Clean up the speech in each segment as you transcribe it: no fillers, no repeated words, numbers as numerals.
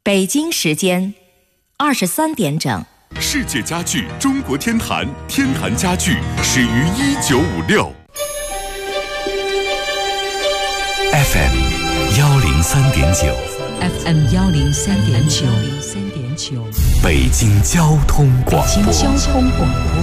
北京时间23点整。 世界家具中国天坛，天坛家具始于1956。FM 103.9 FM 103.9 北京交通广播。 北京交通广播。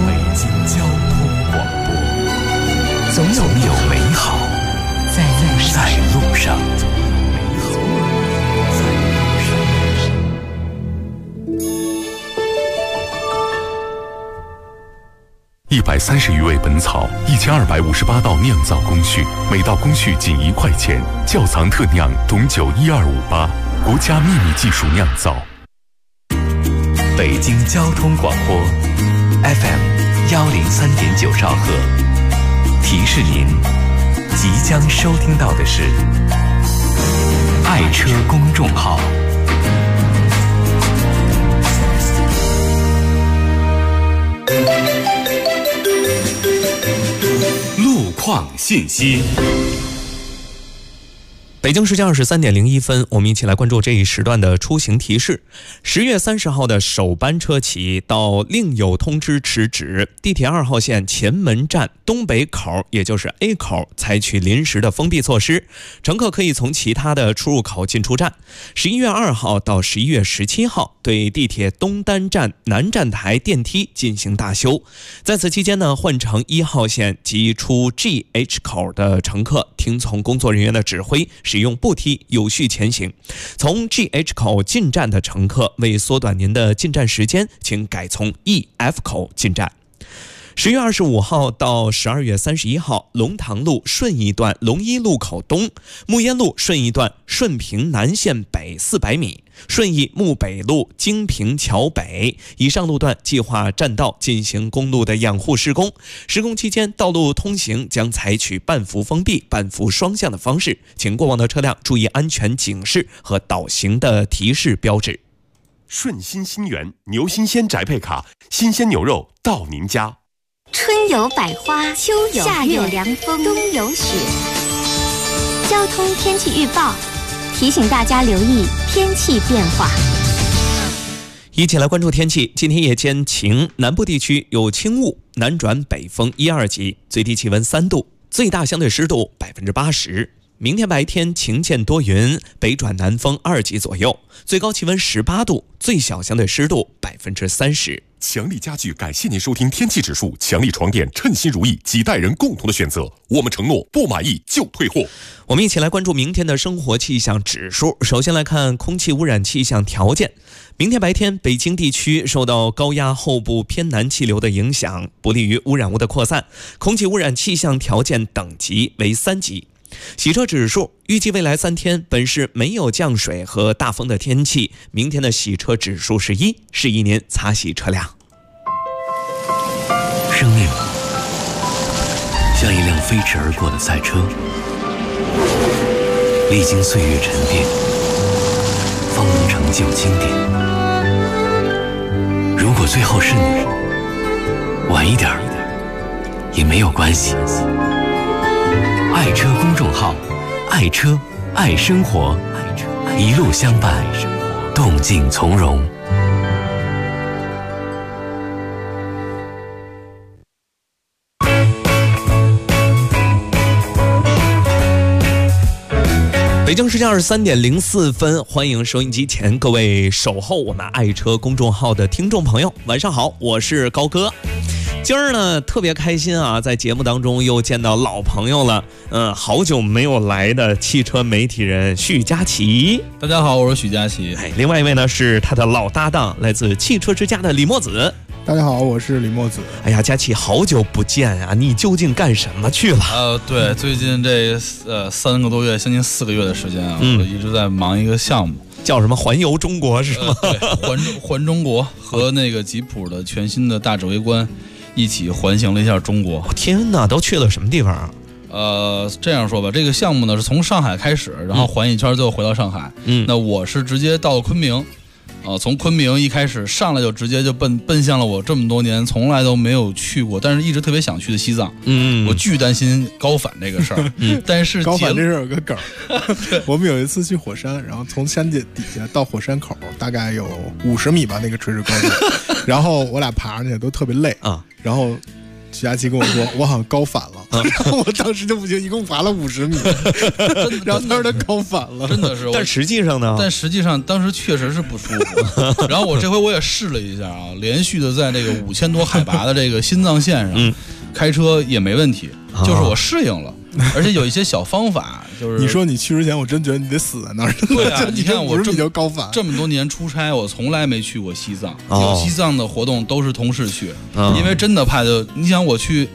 总有美好在路上。130余味本草，1258道酿造工序，每道工序仅1块钱。窖藏特酿董酒12588，国家秘密技术酿造。北京交通广播 FM 103.9兆赫，提示您即将收听到的是爱车公众号。路况信息。 北京时间23点01分，我们一起来关注这一时段的出行提示。10月30号的首班车起到另有通知迟止，地铁2号线前门站东北口，也就是 A 口，采取临时的封闭措施，乘客可以从其他的出入口进出站。11月2号到11月17号，对地铁东单站南站台电梯进行大修。在此期间呢，换乘1号线及出 GH 口的乘客听从工作人员的指挥，使用步梯有序前行。从 GH 口进站的乘客，为缩短您的进站时间，请改从 EF 口进站。10月25号到12月31号，龙塘路顺义段龙一路口东，木烟路顺义段顺平南线北400米，顺义木北路京平桥北以上路段计划占道进行公路的养护施工。施工期间，道路通行将采取半幅封闭、半幅双向的方式，请过往的车辆注意安全警示和导行的提示标志。 顺心新源牛新鲜宅配卡，新鲜牛肉到您家。 春有百花，秋有夏有凉风，冬有雪。交通天气预报提醒大家留意天气变化。 一起来关注天气。今天夜间晴，南部地区有轻雾，南转北风1、2级，最低气温3度，最大相对湿度80%。明天白天晴间多云，北转南风2级左右，最高气温18度，最小相对湿度30%。 强力家具感谢您收听天气指数，强力床垫称心如意，几代人共同的选择。我们承诺不满意就退货。 我们一起来关注明天的生活气象指数。首先来看空气污染气象条件。明天白天，北京地区受到高压后部偏南气流的影响，不利于污染物的扩散，空气污染气象条件等级为3级。洗车指数，预计未来3天本市没有降水和大风的天气，明天的洗车指数是1，适宜您擦洗车辆。 生命像一辆飞驰而过的赛车，历经岁月沉淀，方能成就经典。如果最后是你，晚一点也没有关系。爱车公众号，爱车爱生活，一路相伴，动静从容。 北京时间23点04分，欢迎收音机前各位守候我们爱车公众号的听众朋友，晚上好，我是高哥。今儿呢特别开心啊，在节目当中又见到老朋友了，好久没有来的汽车媒体人许佳琪。 大家好，我是许佳琪。 另外一位呢是他的老搭档，来自汽车之家的李墨子。 大家好，我是李墨子。 哎呀，佳琪，好久不见啊！你究竟干什么去了？ 对，最近这3个多月，将近4个月的时间啊，我一直在忙一个项目， 叫什么环游中国是吗？ 对，环中国和那个吉普的全新的大指挥官一起环行了一下中国。 天哪，都去了什么地方啊？ 这样说吧，这个项目呢是从上海开始，然后环一圈，最后回到上海。那我是直接到了昆明。 从昆明一开始上来就直接就奔向了我这么多年从来都没有去过，但是一直特别想去的西藏。我巨担心高反这个事儿。但是高反这事儿有个梗儿，我们有一次去火山，然后从山底下到火山口大概有50米吧，那个垂直高度，然后我俩爬上去都特别累啊，然后徐佳琪跟我说我好像高反了，然后我当时就不行，一共爬了50米，然后他说他高反了， 真的是。 但实际上呢？ 但实际上当时确实是不舒服。然后我这回我也试了一下啊，连续的在这个5000多海拔的这个新藏线上，开车也没问题，就是我适应了。而且有一些小方法，就是你说你去之前，我真觉得你得死在那儿。 对啊，你看我 50米就高反， 这么多年出差，我从来没去过西藏。有西藏的活动都是同事去，因为真的怕就你想我去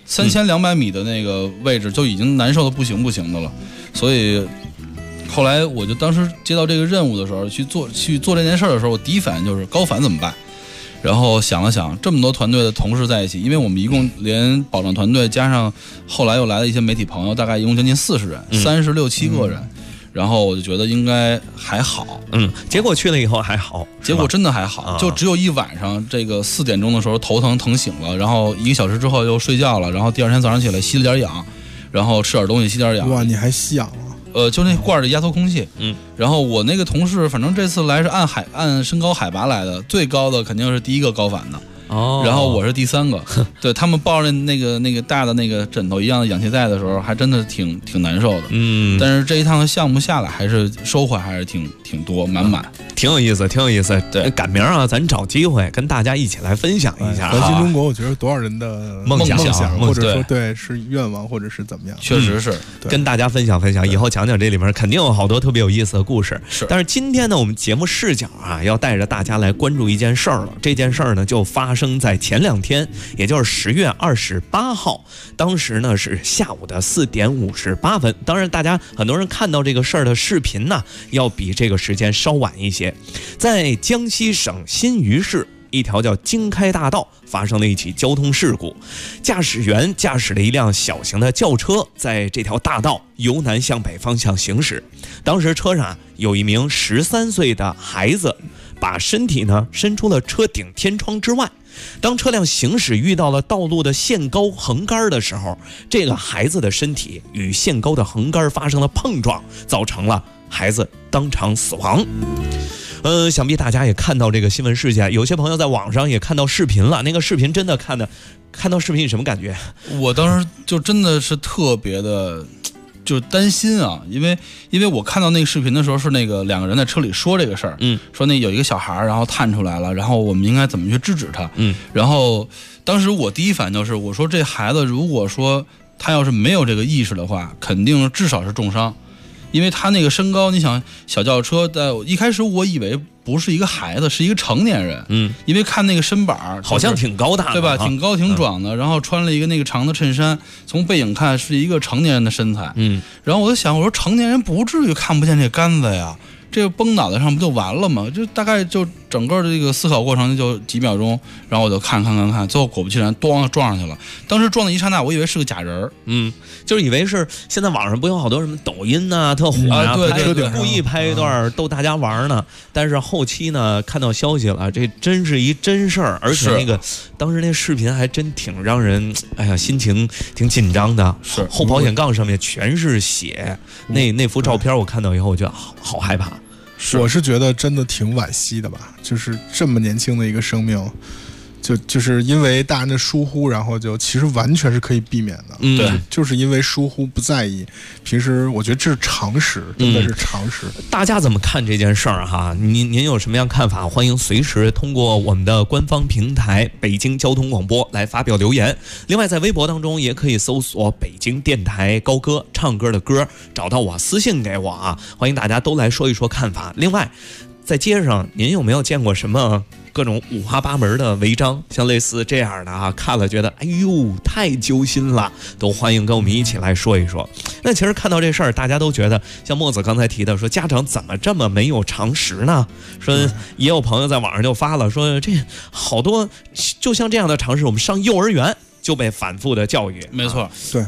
3200米的那个位置就已经难受的不行的了，所以后来我就当时接到这个任务的时候，去做这件事的时候，我第一反应就是高反怎么办？然后想了想，这么多团队的同事在一起，因为我们一共连保障团队加上后来又来了一些媒体朋友，大概一共将近40人，36、7个人。然后我就觉得应该还好， 结果去了以后还好， 结果真的还好，就只有一晚上，这个4点钟的时候头疼醒了，然后1个小时之后又睡觉了，然后第二天早上起来吸了点氧，然后吃点东西吸点氧。 哇，你还吸氧了？ 就那罐的压缩空气，然后我那个同事，反正这次来是按身高海拔来的，最高的肯定是第一个高反的。然后我是第3个，对，他们抱着那个大的那个枕头一样的氧气袋的时候，还真的挺难受的。但是这一趟项目下来，还是收获还是挺多，满， 挺有意思。对，赶明儿啊，咱找机会跟大家一起来分享一下。 环行中国，我觉得多少人的梦想，或者说对是愿望，或者是怎么样， 确实是跟大家分享，以后讲这里面肯定有好多特别有意思的故事。但是今天呢，我们节目视角啊，要带着大家来关注一件事儿了。这件事儿呢，就发生在前2天，也就是10月28号，当时呢是下午的4点58分。当然，大家很多人看到这个事儿的视频呢，要比这个时间稍晚一些。在江西省新余市一条叫京开大道发生了一起交通事故，驾驶员驾驶了一辆小型的轿车，在这条大道由南向北方向行驶。当时车上有一名13岁的孩子，把身体呢伸出了车顶天窗之外。当车辆行驶遇到了道路的限高横杆的时候，这个孩子的身体与限高的横杆发生了碰撞，造成了孩子当场死亡。想必大家也看到这个新闻事件，有些朋友在网上也看到视频了。那个视频真的看到视频，你什么感觉？ 我当时就真的是特别的，就是担心啊，因为我看到那个视频的时候，是那个2个人在车里说这个事儿，说那有一个小孩然后探出来了，然后我们应该怎么去制止他，然后当时我第一反应就是，我说这孩子如果说他要是没有这个意识的话，肯定至少是重伤。因为他那个身高，你想小轿车，在一开始我以为不是一个孩子，是一个成年人。因为看那个身板好像挺高大的， 对吧？挺高挺壮的，然后穿了一个那个长的衬衫，从背影看是一个成年人的身材。然后我就想，我说成年人不至于看不见这杆子呀，这个崩脑袋上不就完了吗？就大概就整个这个思考过程就几秒钟，然后我就看，最后果不其然，咣撞上去了。当时撞的一刹那，我以为是个假人就是以为是现在网上不有好多什么抖音呐、特火啊， 对， 故意拍一段逗大家玩呢。但是后期呢，看到消息了，这真是一真事儿，而且那个当时那视频还真挺让人心情挺紧张的。 是后保险杠上面全是血，那幅照片我看到以后，我觉得好害怕。 我是觉得真的挺惋惜的吧，就是这么年轻的一个生命，就是因为大人的疏忽，然后就其实完全是可以避免的。 对， 就是因为疏忽不在意。平时我觉得这是常识，真的是常识。 大家怎么看这件事儿哈？您有什么样看法？欢迎随时通过我们的官方平台北京交通广播来发表留言。另外，在微博当中也可以搜索北京电台高歌，唱歌的歌，找到我私信给我啊！欢迎大家都来说一说看法。另外，在街上您有没有见过什么各种五花八门的违章，像类似这样的啊，看了觉得哎呦太揪心了，都欢迎跟我们一起来说一说。那其实看到这事儿，大家都觉得像墨子刚才提的，说家长怎么这么没有常识呢？说也有朋友在网上就发了，说这好多就像这样的常识，我们上幼儿园就被反复的教育。 没错， 对。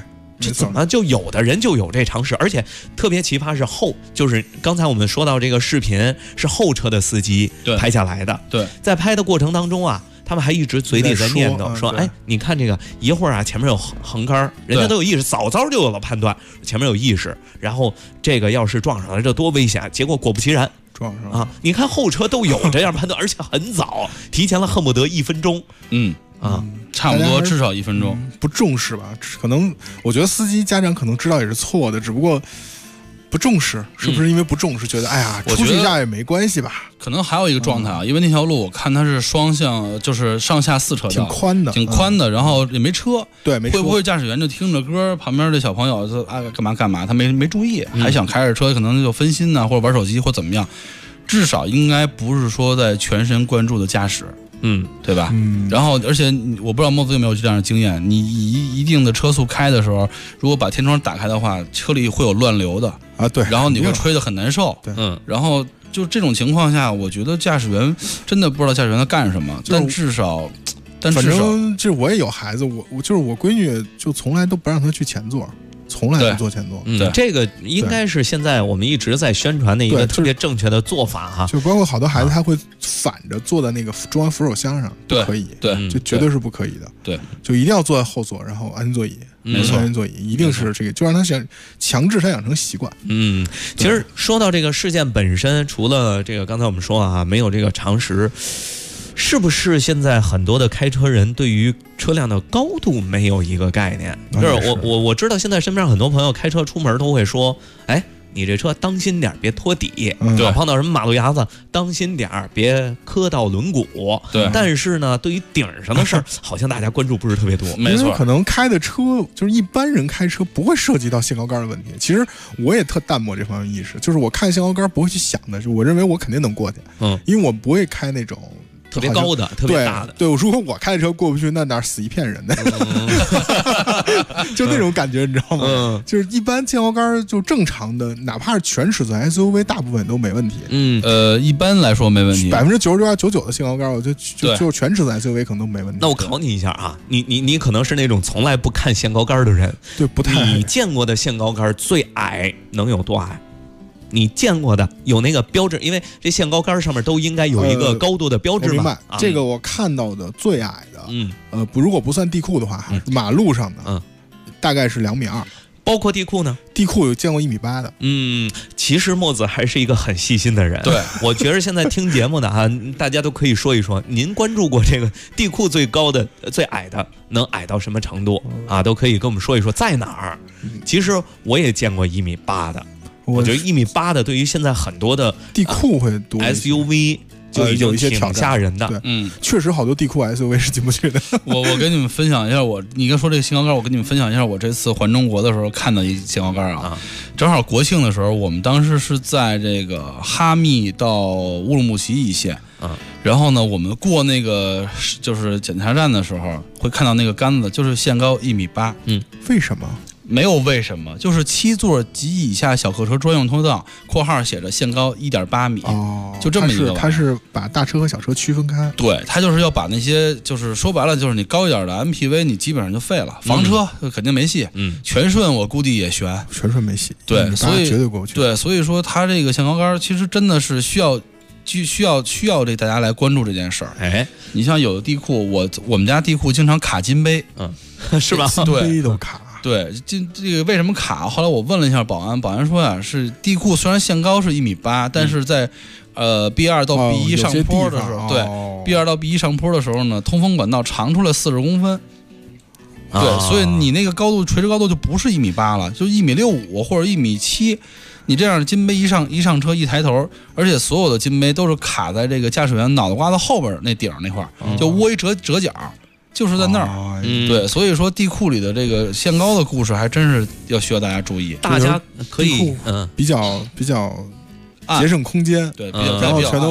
这怎么就有的人就有这常识？而且特别奇葩是就是刚才我们说到这个视频是后车的司机拍下来的。 对， 在拍的过程当中啊，他们还一直嘴里在念叨说，哎，你看这个一会儿啊，前面有横杆，人家都有意识，早就有了判断，前面有意识，然后这个要是撞上了，这多危险！结果果不其然。 撞上啊！你看后车都有这样判断，而且很早，提前了恨不得1分钟。 差不多至少1分钟。 不重视吧？可能我觉得司机家长可能知道也是错的，只不过不重视，是不是因为不重视，觉得哎呀出去一下也没关系吧？ 可能还有一个状态啊，因为那条路我看它是双向，就是上下4车道，挺宽的，然后也没车。 对，没车。 会不会驾驶员就听着歌，旁边这小朋友就干嘛，他没注意，还想开着车，可能就分心呢，或者玩手机或怎么样。至少应该不是说在全神贯注的驾驶，对吧？然后而且我不知道莫子有没有这样的经验，你以一定的车速开的时候，如果把天窗打开的话，车里会有乱流的啊，对， 然后你会吹得很难受， 对， 然后就这种情况下，我觉得驾驶员真的不知道驾驶员在干什么，但至少反正就是我也有孩子，我就是我闺女就从来都不让她去前座。从来不坐前座， 这个应该是现在我们一直在宣传的一个特别正确的做法哈。 就包括好多孩子他会反着坐在那个中央扶手箱上，不可以， 对， 就绝对是不可以的， 对， 就一定要坐在后座，然后安全座椅， 没错， 安全座椅一定是这个，就让他强制他养成习惯。 其实说到这个事件本身，除了这个刚才我们说啊，没有这个常识。是不是现在很多的开车人对于车辆的高度没有一个概念？就是我知道现在身边很多朋友开车出门都会说，哎，你这车当心点，别拖底，碰到什么马路牙子当心点，别磕到轮毂。 对， 但是呢，对于顶上的事儿，好像大家关注不是特别多。 没错， 可能开的车就是一般人开车不会涉及到限高杆的问题。其实我也特淡漠这方面意识，就是我看限高杆不会去想的，就我认为我肯定能过去，因为我不会开那种。 特别高的，特别大的， 对，如果我开的车过不去，那哪死一片人的，就那种感觉，你知道吗？就是一般限高杆就正常的，哪怕是全尺寸 SUV， 大部分都没问题。 一般来说没问题 ，99.99%的限高杆，我就全尺寸 SUV 可能都没问题。 那我考你一下啊，你可能是那种从来不看限高杆的人， 对，不太。 你见过的限高杆最矮能有多矮？你见过的有那个标志，因为这限高杆上面都应该有一个高度的标志嘛。 明白，这个我看到的最矮的，如果不算地库的话，马路上的，大概是2.2米。 包括地库呢？ 地库有见过1.8米的。 其实墨子还是一个很细心的人。 对， 我觉得现在听节目的啊，大家都可以说一说，您关注过这个地库最高的、最矮的，能矮到什么程度啊？都可以跟我们说一说在哪儿。其实我也见过1.8米的。我觉得1.8米的对于现在很多的地库会多 SUV 就已经有一些挺吓人的。 对，确实好多地库 SUV 是进不去的。 我跟你们分享一下，你刚说这个限高杆，我跟你们分享一下我这次环中国的时候看到一限高杆啊。正好国庆的时候，我们当时是在这个哈密到乌鲁木齐一线然后呢，我们过那个就是检查站的时候，会看到那个杆子就是限高1.8米。 为什么？ 没有为什么，就是7座及以下小客车专用通道（括号写着限高1.8米），就这么一个。 它是把大车和小车区分开。 对，它就是要把那些，就是说白了，就是你高一点的 MPV， 你基本上就废了。房车肯定没戏。全顺我估计也悬， 全顺没戏。 对，所以绝对过不去。 对，所以说它这个限高杆其实真的是需要这大家来关注这件事儿。 哎， 你像有的地库，我们家地库经常卡金杯， 是吧？ 金杯都卡。 对，这个为什么卡？后来我问了一下保安，保安说呀，是地库虽然限高是1.8米，但是在B2 到 B1 上坡的时候，对 B2 到 B1 上坡的时候呢，通风管道长出来40公分。对，所以你那个高度垂直高度就不是1.8米了，就1.65米或者1.7米。你这样金杯一上车一抬头，而且所有的金杯都是卡在这个驾驶员脑袋瓜子后边那顶那块儿，就窝一折角。就是在那儿，对，所以说地库里的这个限高的故事还真是需要大家注意。 大家可以比较节省空间， 对， 然后全都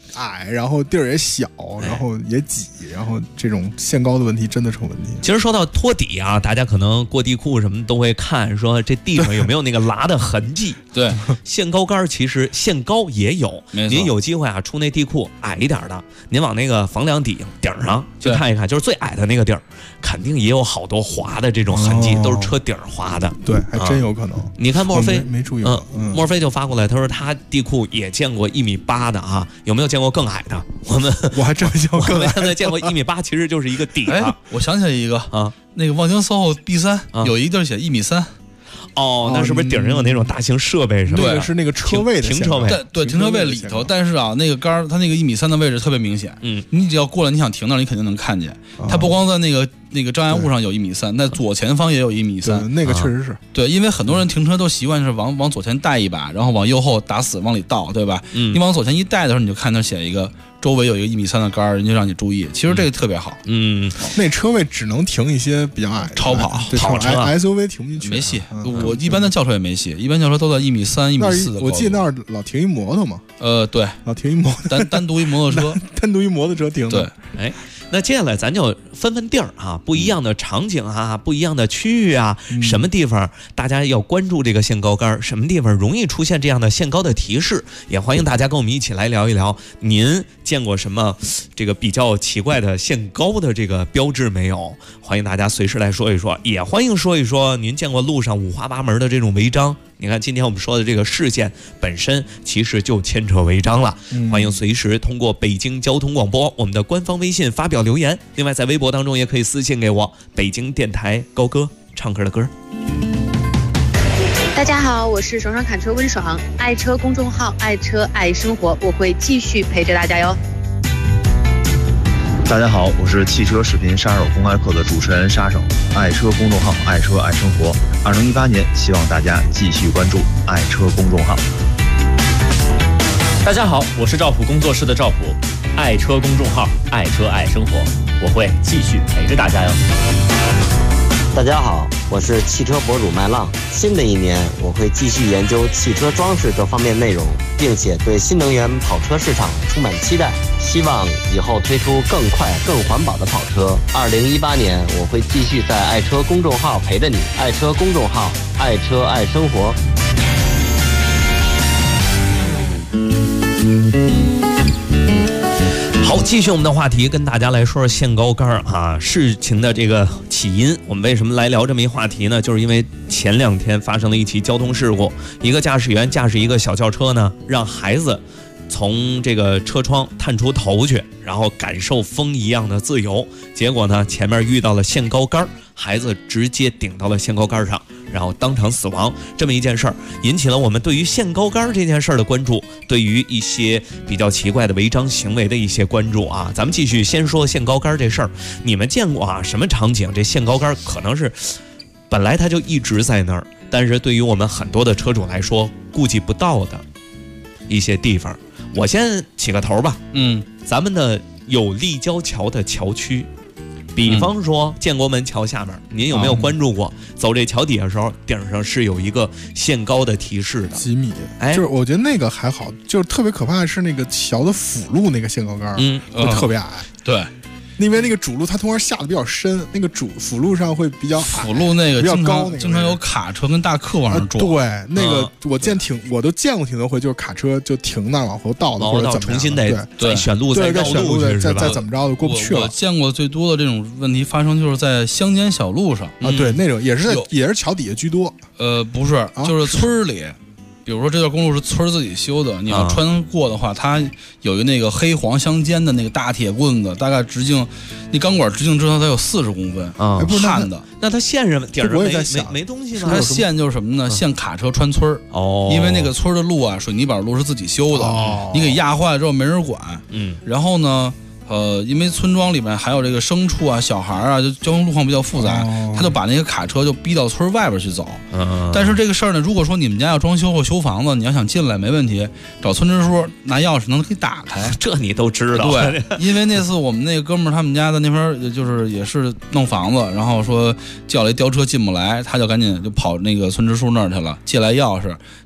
矮，然后地儿也小，然后也挤，然后这种限高的问题真的成问题。 其实说到拖底啊，大家可能过地库什么都会看，说这地上有没有那个拉的痕迹。 对， 限高杆其实限高也有，您有机会啊出那地库矮一点的，您往那个房梁顶上去看一看，就是最矮的那个地儿，肯定也有好多划的这种痕迹，都是车顶划的。 对，还真有可能。 你看墨菲没注意过， 墨菲就发过来，他说他地库也见过1.8米的啊，有没有见过更矮的？我还真没见过更矮的。 我们现在见过1.8米，其实就是一个底了。 我想起来一个啊，那个望京 SOHO B3有一地儿写1.3米。 哦，那是不是顶上有那种大型设备什么的？ 对，是那个车位的停车位， 对，停车位里头。但是啊，那个杆儿它那个1.3米的位置特别明显。你只要过来，你想停那儿，你肯定能看见。它不光在那个障碍物上有1.3米，在左前方也有1.3米。 那个确实是。 对，因为很多人停车都习惯是往左前带一把，然后往右后打死往里倒，对吧？你往左前一带的时候，你就看那写一个周围有一个1.3米的杆儿，人家让你注意。其实这个特别好。 那车位只能停一些比较矮的超跑车 SUV 停不进去， 没戏。我一般的轿车也没戏，一般轿车都在1.3米、1.4米的。 我记得那儿老停一摩托嘛。 对， 老停一摩托， 单独一摩托车， 单独一摩托车停的。 对，那接下来咱就分地儿啊，不一样的场景啊，不一样的区域啊，什么地方大家要关注这个限高杆，什么地方容易出现这样的限高的提示，也欢迎大家跟我们一起来聊一聊，您见过什么这个比较奇怪的限高的这个标志没有？欢迎大家随时来说一说，也欢迎说一说您见过路上五花八门的这种违章。你看今天我们说的这个事件本身其实就牵扯违章了，欢迎随时通过北京交通广播我们的官方微信发表留言，另外在微博当中也可以私信给我，北京电台高歌唱歌的歌。 大家好，我是爽爽侃车温爽，爱车公众号爱车爱生活，我会继续陪着大家哟。 大家好，我是汽车视频杀手公开课的主持人杀手，爱车公众号爱车爱生活。2018年，希望大家继续关注爱车公众号。 大家好，我是赵普工作室的赵普，爱车公众号爱车爱生活，我会继续陪着大家哟。 大家好，我是汽车博主麦浪。新的一年，我会继续研究汽车装饰这方面内容，并且对新能源跑车市场充满期待。希望以后推出更快、更环保的跑车。2018年，我会继续在爱车公众号陪着你。爱车公众号，爱车爱生活。 好，继续我们的话题，跟大家来说说限高杆啊，事情的这个起因。我们为什么来聊这么一话题呢？就是因为前2天发生了一起交通事故，一个驾驶员驾驶一个小轿车呢，让孩子从这个车窗探出头去，然后感受风一样的自由。结果呢，前面遇到了限高杆，孩子直接顶到了限高杆上，然后当场死亡。这么一件事儿引起了我们对于限高杆这件事儿的关注，对于一些比较奇怪的违章行为的一些关注啊。咱们继续先说限高杆这事儿，你们见过啊什么场景？这限高杆可能是本来它就一直在那儿，但是对于我们很多的车主来说顾及不到的一些地方。我先起个头吧，咱们的有立交桥的桥区，比方说建国门桥下面，您有没有关注过？走这桥底下的时候，顶上是有一个限高的提示的， 几米。就是我觉得那个还好，就是特别可怕的是那个桥的辅路那个限高杆，会特别矮。 对。 因为那个主路它通常下的比较深，那个辅路上会比较矮， 辅路那个比较高， 经常有卡车跟大客往上撞。 对，那个我都见过挺多回，就是卡车就停那儿往后倒的，或者怎么重新得再选路， 再绕路再怎么着的过不去了。 我见过最多的这种问题发生就是在乡间小路上啊，对，那种也是桥底下居多。 不是，就是村里。比如说这段公路是村自己修的，你要穿过的话，它有一个那个黑黄相间的那个大铁棍子，大概直径，那钢管直径至少得有40公分啊，焊的。 那它线上顶上没东西吗？ 它线就是什么呢？限卡车穿村哦，因为那个村的路啊，水泥板路是自己修的，你给压坏了之后没人管。然后呢？因为村庄里面还有这个牲畜啊、小孩啊，就交通路况比较复杂，他就把那个卡车就逼到村外边去走。但是这个事儿呢，如果说你们家要装修或修房子，你要想进来没问题，找村支书拿钥匙能给打开。 这你都知道？ 对，因为那次我们那个哥们儿他们家在那边就是也是弄房子，然后说叫了一吊车进不来，他就赶紧就跑那个村支书那儿去了，借来钥匙。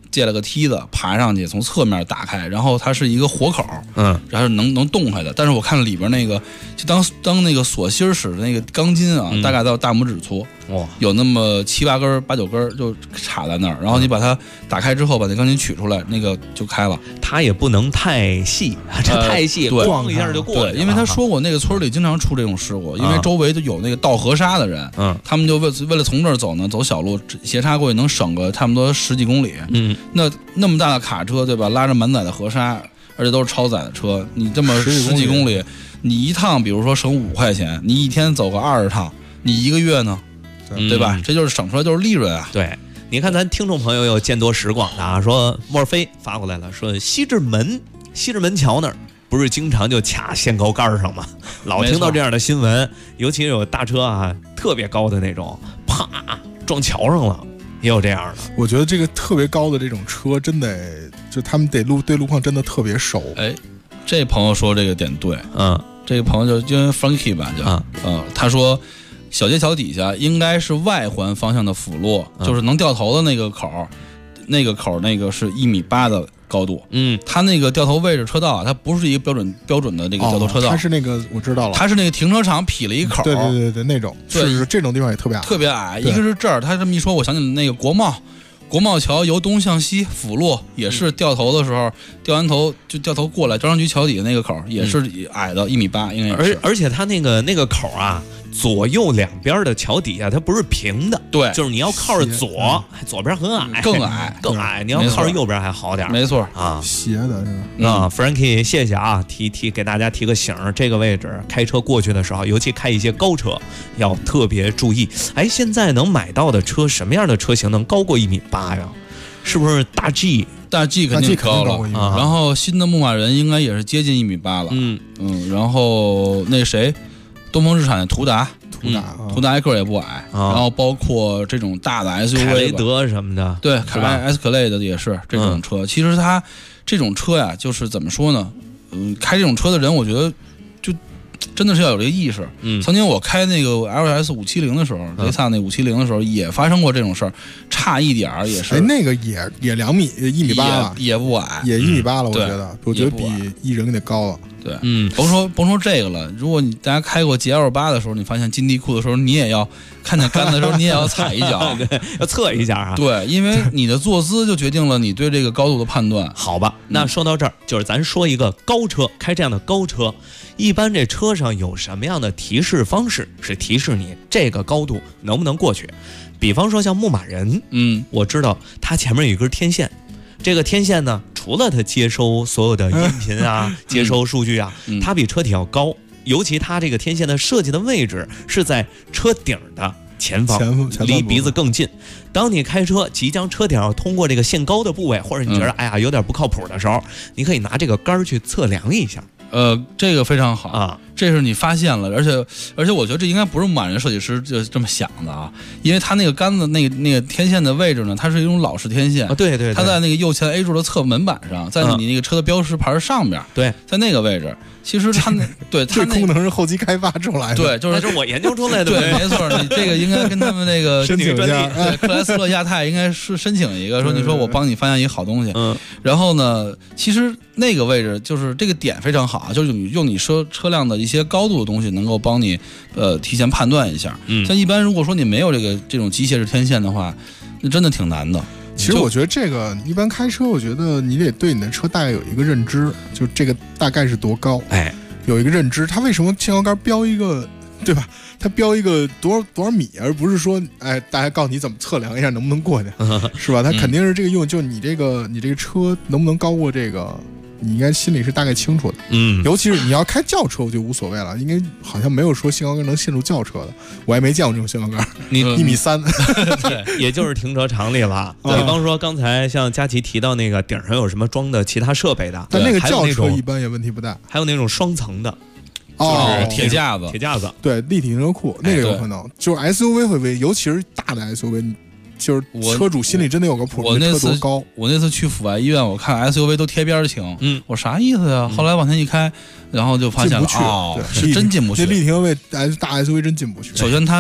借了个梯子爬上去，从侧面打开，然后它是一个活口，然后能动开的。但是我看里边那个就当那个锁芯使的那个钢筋啊，大概到大拇指粗，有那么7、8根、8、9根就插在那儿，然后你把它打开之后，把那钢筋取出来，那个就开了。 它也不能太细，这太细，咣一下就过了。 对，因为他说过那个村里经常出这种事故，因为周围就有那个盗河沙的人，他们就为了从这儿走呢，走小路斜插过去，能省个差不多10几公里。那么大的卡车，对吧？拉着满载的河沙，而且都是超载的车，你这么10几公里，你一趟比如说省5块钱，你一天走个20趟，你1个月呢，对吧？这就是省出来就是利润啊。 对，你看咱听众朋友有见多识广的啊，说莫非发过来了，说西直门桥那儿不是经常就卡限高杆上吗？老听到这样的新闻，尤其有大车啊特别高的那种，啪撞桥上了。也有这样的， 我觉得这个特别高的这种车，真的就他们对路况真的特别熟。 哎，这朋友说这个点对，这个朋友就因为 Frankie 吧，他说小街桥底下应该是外环方向的辅路，就是能掉头的那个口，那个是1.8米的高度。它那个掉头位置车道啊，它不是一个标准的这个掉头车道， 它是那个我知道了， 它是那个停车场劈了一口。 对那种，是这种地方也特别矮。 一个是这儿，他这么一说，我想起那个国贸桥由东向西辅路也是掉头的时候，掉完头就掉头过来，招商局桥底下那个口也是矮的1.8米，应该是。 而且它那个口啊，左右两边的桥底下它不是平的， 对， 就是你要靠着左边很矮，更矮，你要靠着右边还好点， 没错啊， 斜的是吧 ？Frankie， 谢谢啊，给大家提个醒，这个位置开车过去的时候，尤其开一些高车要特别注意。哎，现在能买到的车，什么样的车型能高过1.8米呀？是不是大 G 肯定高了啊？然后新的牧马人应该也是接近1.8米了，然后那谁，东风日产的途达 挨个也不矮，然后包括这种大的 SUV， 凯雷德什么的， 对，凯埃斯克雷的也是这种车。其实它这种车呀，就是怎么说呢？开这种车的人，我觉得就真的是要有这个意识。曾经我开那个 LS 570的时候，雷萨那570的时候，也发生过这种事儿，差一点也是。 那个也1.8米了， 也不矮， 也1.8米了。我觉得比艺人给高了。 对，甭说这个了。如果大家开过 GL8的时候，你发现进地库的时候，你也要看见杆子的时候，你也要踩一脚， 对，要测一下啊。 对，因为你的坐姿就决定了你对这个高度的判断。 好吧，那说到这儿，就是咱说一个高车，开这样的高车，一般这车上有什么样的提示方式，是提示你这个高度能不能过去？比方说像牧马人，我知道它前面有一根天线。这个天线呢，除了它接收所有的音频啊，接收数据啊，它比车体要高，尤其它这个天线的设计的位置是在车顶的前方，离鼻子更近。当你开车即将车顶要通过这个限高的部位，或者你觉得哎呀有点不靠谱的时候，你可以拿这个杆去测量一下。 这个非常好啊，这是你发现了，而且我觉得这应该不是牧马人设计师就这么想的啊，因为他那个杆子那个天线的位置呢，它是一种老式天线， 对， 它在那个右前 A 柱的侧门板上，在你那个车的标识牌上边， 对， 在那个位置。其实它这功能是后期开发出来的， 对，就是我研究出来的， 对，没错，你这个应该跟他们那个申请专利， 对，克莱斯勒亚太应该是申请一个，说你说我帮你发现一个好东西，然后呢，其实那个位置就是这个点非常好，就是用你车辆的一些高度的东西，能够帮你提前判断一下。像一般如果说你没有这种机械式天线的话，那真的挺难的。 其实我觉得这个一般开车，我觉得你得对你的车大概有一个认知，就这个大概是多高，有一个认知。它为什么限高杆标一个，对吧？它标一个多少米，而不是说大家告诉你怎么测量一下能不能过去，是吧？它肯定是这个用，就你这个车能不能高过这个。你应该心里是大概清楚的，尤其是你要开轿车，我就无所谓了，应该好像没有说限高杆能限住轿车的，我还没见过这种限高杆，1.3米， 对，也就是停车场里了。比方说刚才像佳琪提到那个顶上有什么装的其他设备的， 但那个轿车一般也问题不大， 还有那种双层的， 就是铁架子， 对，立体停车库那个有可能，就是 SUV 会危，尤其是大的 SUV。就是车主心里真的有个谱， 我那次去阜外医院，我看 SUV 都贴边停，我啥意思呀？后来往前一开，然后就发现了，是真进不去。 这立停位大 SUV 真进不去。 首先它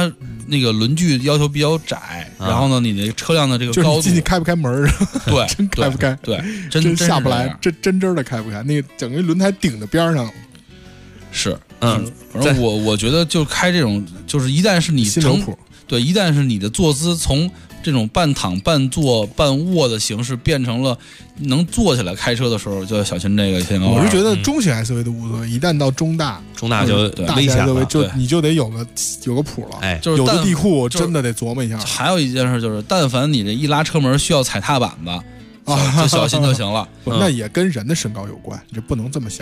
那个轮距要求比较窄，然后呢，你的车辆的这个高度， 就是你开不开门对， 真开不开？ 对， 真下不来，真的开不开。那个整个轮胎顶在边上， 是，反正我觉得就开这种，就是一旦是你对，一旦是你的坐姿从这种半躺半坐半卧的形式变成了能坐起来开车的时候，就要小心这个限高。 我是觉得中型 SUV 都无所谓，一旦到中大就危险了， 你就得有个谱了。 哎， 就是有的地库真的得琢磨一下。 还有一件事就是，但凡你这一拉车门需要踩踏板的。就小心就行了。 那也跟人的身高有关，你这不能这么想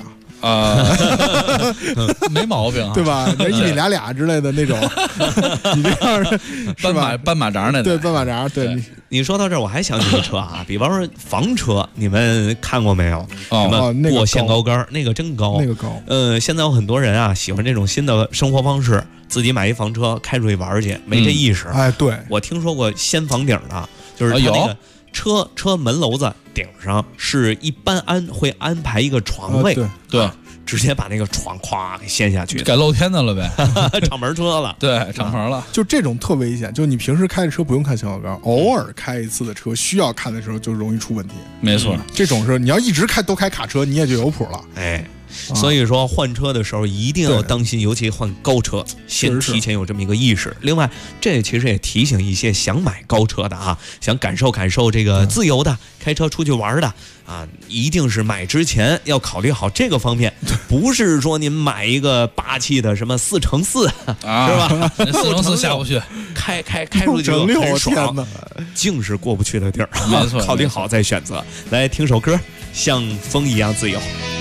没毛病， 对吧？1.2米之类的那种，你这样是斑马扎那对斑马扎。对， 你说到这儿，我还想起个车啊，比方说房车，你们看过没有？什么过限高杆，那个真高， 那个高。 现在有很多人啊，喜欢这种新的生活方式，自己买一房车开出去玩去，没这意识。 哎，对， 我听说过掀房顶的，就是他那个。车门楼子顶上是一般会安排一个床位， 对， 直接把那个床咵给掀下去， 改露天的了呗， 敞门车了， 对，敞门了。 就这种特危险，就你平时开的车不用看限高杆，偶尔开一次的车需要看的时候就容易出问题。 没错， 这种是你要一直都开卡车，你也就有谱了。 哎。所以说换车的时候一定要当心，尤其换高车，先提前有这么一个意识。另外，这其实也提醒一些想买高车的啊，想感受这个自由的开车出去玩的啊，一定是买之前要考虑好这个方面，不是说您买一个霸气的什么4x4 啊， 是吧 ？4x4下不去， 开出去就很爽，净是过不去的地儿。 没错， 考虑好再选择。来听首歌，像风一样自由。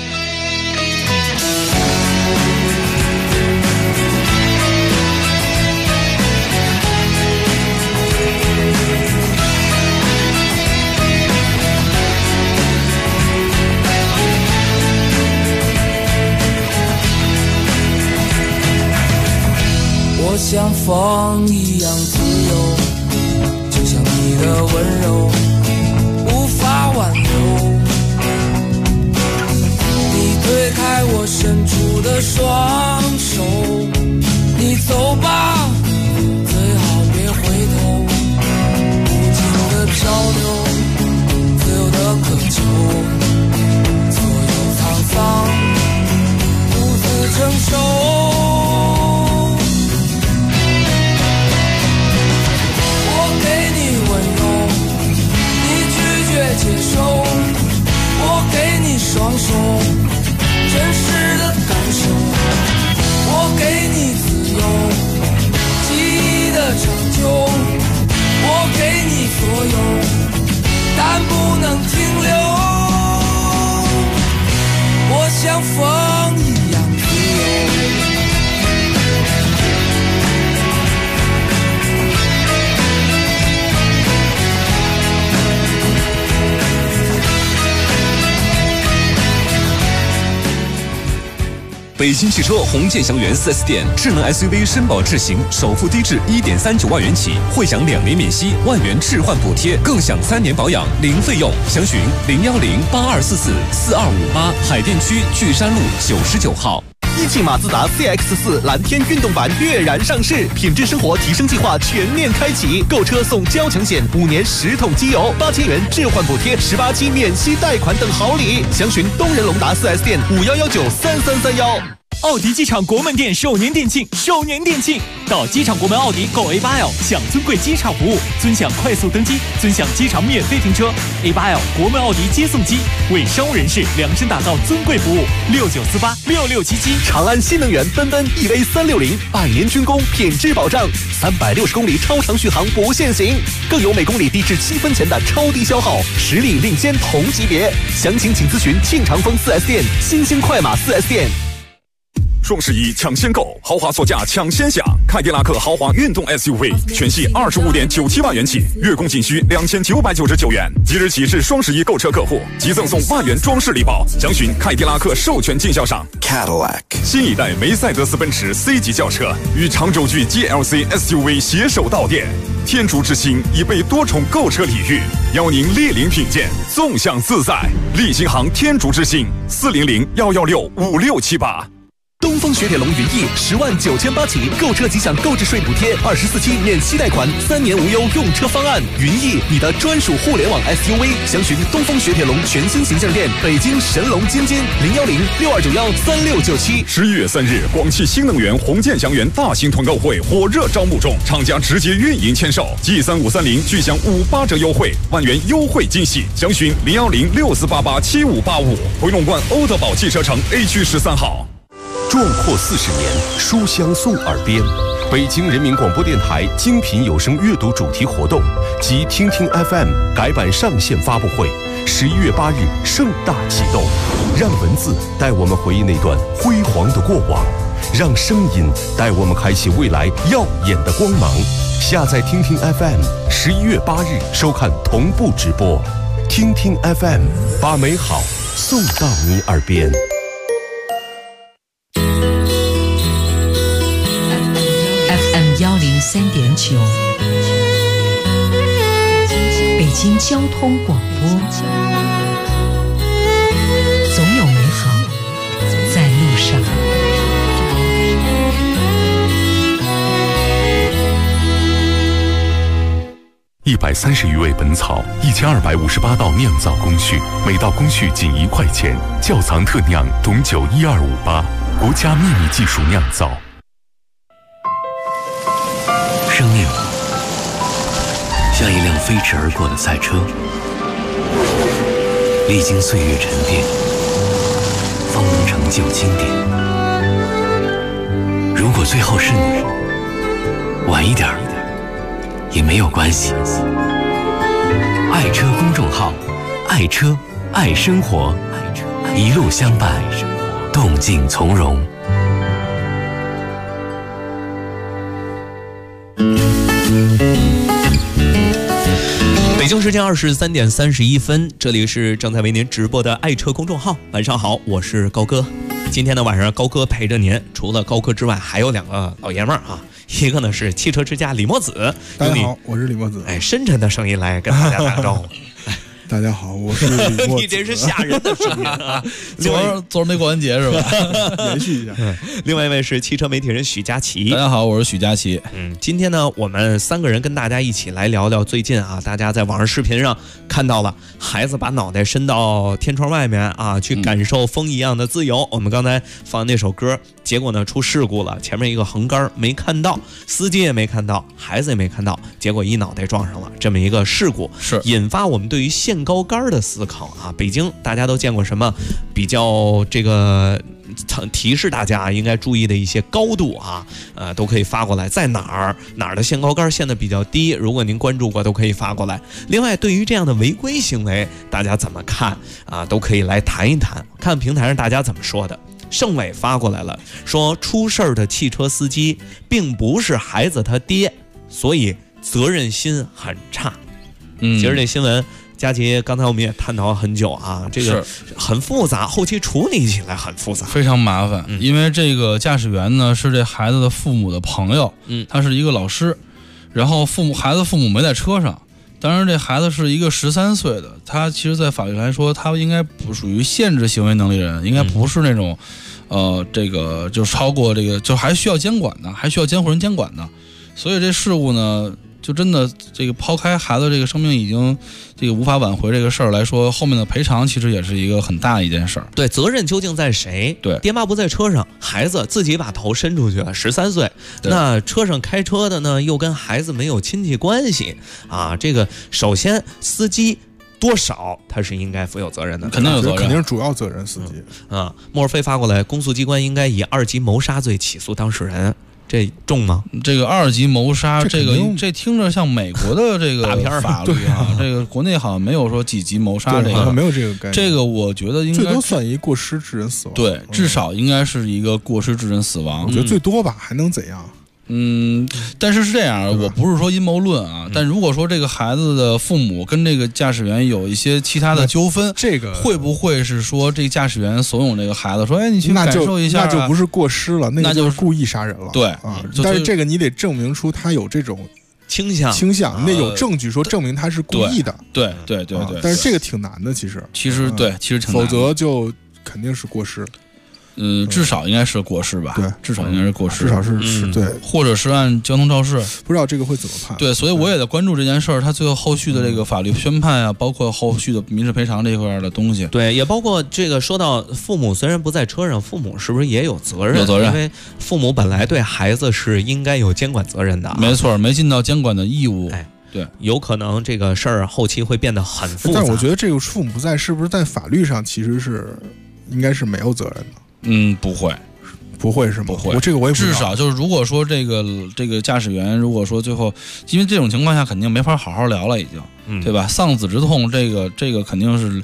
像风一样自由，就像你的温柔无法挽留。你推开我伸出的双手，你走吧，最好别回头。无尽的漂流，自由的渴求，所有沧桑独自承受。接受，我给你双手，真实的感受，我给你自由，记忆的长久，我给你所有，但不能停留。我像风一样自由。 北京汽车红箭祥源 4S 店智能 SUV 绅宝智行首付低至1.39万元起，会享2年免息，1万元置换补贴，更享3年保养零费用。详询010-8244-4258，海淀区巨山路99号。 一汽马自达 CX-4 蓝天运动版跃然上市，品质生活提升计划全面开启，购车送交强险，5年10桶机油，8000元置换补贴，18期免息贷款等好礼。详询东仁龙达 4S 店51193331。 奥迪机场国门店首年店庆，到机场国门奥迪购 A8L 享尊贵机场服务，尊享快速登机，尊享机场免费停车。A8L 国门奥迪接送机为商务人士量身打造尊贵服务，69486677。 长安新能源奔奔 EV360，100年军工品质保障，360公里超长续航不限行，更有每公里低至7分钱的超低消耗，实力领先同级别。详情请咨询庆长丰 4S 店、新兴快马 4S 店。 双11抢先购，豪华座驾抢先享，凯迪拉克豪华运动 SUV 全系25.97万元起，月供仅需2999元。即日起至双11购车客户即赠送万元装饰礼包。详询凯迪拉克授权经销商 Cadillac。新一代梅赛德斯奔驰 C 级轿车与长轴距 GLC SUV 携手到店，天竺之星已被多重购车礼遇，邀您莅临品鉴，纵享自在。立新行天竺之星400-116-5678。 东风雪铁龙云翼10.98万起，购车即享购置税补贴，24期免息贷款，3年无忧用车方案。云翼，你的专属互联网 SUV，详询东风雪铁龙全新形象店，北京神龙津津010-6291-3697。 11月3日，广汽新能源红箭祥源大型团购会火热招募中，厂家直接运营签售，G3530巨享58折优惠，万元优惠惊喜，详询010-6488-7585。回龙观欧德宝汽车城 A 区13号。 壮阔40年，书香送耳边。北京人民广播电台精品有声阅读主题活动及听听 FM 改版上线发布会，11月8日盛大启动。让文字带我们回忆那段辉煌的过往，让声音带我们开启未来耀眼的光芒。下载听听 FM，11月8日收看同步直播。听听 FM， 把美好送到你耳边。 103.9，北京交通广播，总有美好在路上。 130余味本草，1258道酿造工序，每道工序仅1块钱。窖藏特酿董酒12588，国家秘密技术酿造。 生命像一辆飞驰而过的赛车，历经岁月沉淀，方能成就经典。如果最后是你，晚一点也没有关系。爱车公众号，爱车爱生活，一路相伴，动静从容。 北京时间23点31分，这里是正在为您直播的爱车公众号。晚上好，我是高哥。今天的晚上，高哥陪着您。除了高哥之外，还有2个老爷们儿啊。一个呢是汽车之家李墨子， 大家好，我是李墨子。 深沉的声音来跟大家打个招呼。 大家好，我是李墨子。 你这是吓人的声音啊！ 昨儿没过完节是吧？ 延续一下。 另外一位是汽车媒体人许佳琪。 大家好，我是许佳琪。 今天呢，我们3个人跟大家一起来聊聊最近啊，大家在网上视频上看到了孩子把脑袋伸到天窗外面啊，去感受风一样的自由。我们刚才放那首歌，结果呢出事故了，前面一个横杆没看到，司机也没看到，孩子也没看到，结果一脑袋撞上了，这么一个事故， 是引发我们对于限高杆的思考啊。北京大家都见过什么比较这个提示大家应该注意的一些高度啊，都可以发过来，在哪儿的限高杆限的比较低，如果您关注过都可以发过来。另外对于这样的违规行为大家怎么看啊，都可以来谈一谈，看平台上大家怎么说的。盛伟发过来了，说出事儿的汽车司机并不是孩子他爹，所以责任心很差。其实这新闻佳琪刚才我们也探讨很久啊，这个很复杂，后期处理起来很复杂， 非常麻烦。因为这个驾驶员呢是这孩子的父母的朋友，他是一个老师，然后孩子父母没在车上。当然这孩子是一个13岁的，他其实在法律来说他应该不属于限制行为能力人，应该不是那种这个就超过这个就还需要监管的，还需要监护人监管的。所以这事故呢就真的这个抛开孩子这个生命已经这个无法挽回这个事儿来说，后面的赔偿其实也是一个很大的一件事儿。 对，责任究竟在谁？ 对， 爹妈不在车上，孩子自己把头伸出去了，13岁，那车上开车的呢又跟孩子没有亲戚关系啊。这个首先司机多少他是应该负有责任的， 肯定有责任， 肯定是主要责任司机。 莫尔飞发过来，公诉机关应该以2级谋杀罪起诉当事人。这重吗？ 这个2级谋杀，这听着像美国的这个法律啊，这个国内好像没有说几级谋杀这个， 没有这个概念。 这个我觉得应该最多算一过失致人死亡。 对，至少应该是一个过失致人死亡。 我觉得最多吧，还能怎样？ 但是这样，我不是说阴谋论啊，但如果说这个孩子的父母跟这个驾驶员有一些其他的纠纷， 这个会不会是说这驾驶员怂恿这个孩子说，哎，你去感受一下， 那就不是过失了，那就是故意杀人了。 对啊，但是这个你得证明出他有这种倾向， 你得有证据说证明他是故意的。 对， 但是这个挺难的，其实对，其实挺难的， 否则就肯定是过失。 至少应该是过失吧？ 对， 至少应该是过失， 至少是对， 或者是按交通肇事， 不知道这个会怎么判？ 对，所以我也在关注这件事儿，他最后续的这个法律宣判啊，包括后续的民事赔偿这块的东西。 对，也包括这个说到父母虽然不在车上，父母是不是也有责任？ 有责任， 因为父母本来对孩子是应该有监管责任的。 没错，没尽到监管的义务。 哎， 对， 有可能这个事儿后期会变得很复杂。 但我觉得这个父母不在，是不是在法律上其实是应该是没有责任的？ 不会。 不会是吗？ 不会， 我也不至少就是如果说这个驾驶员，如果说最后，因为这种情况下肯定没法好好聊了，已经，对吧？丧子之痛，这个肯定是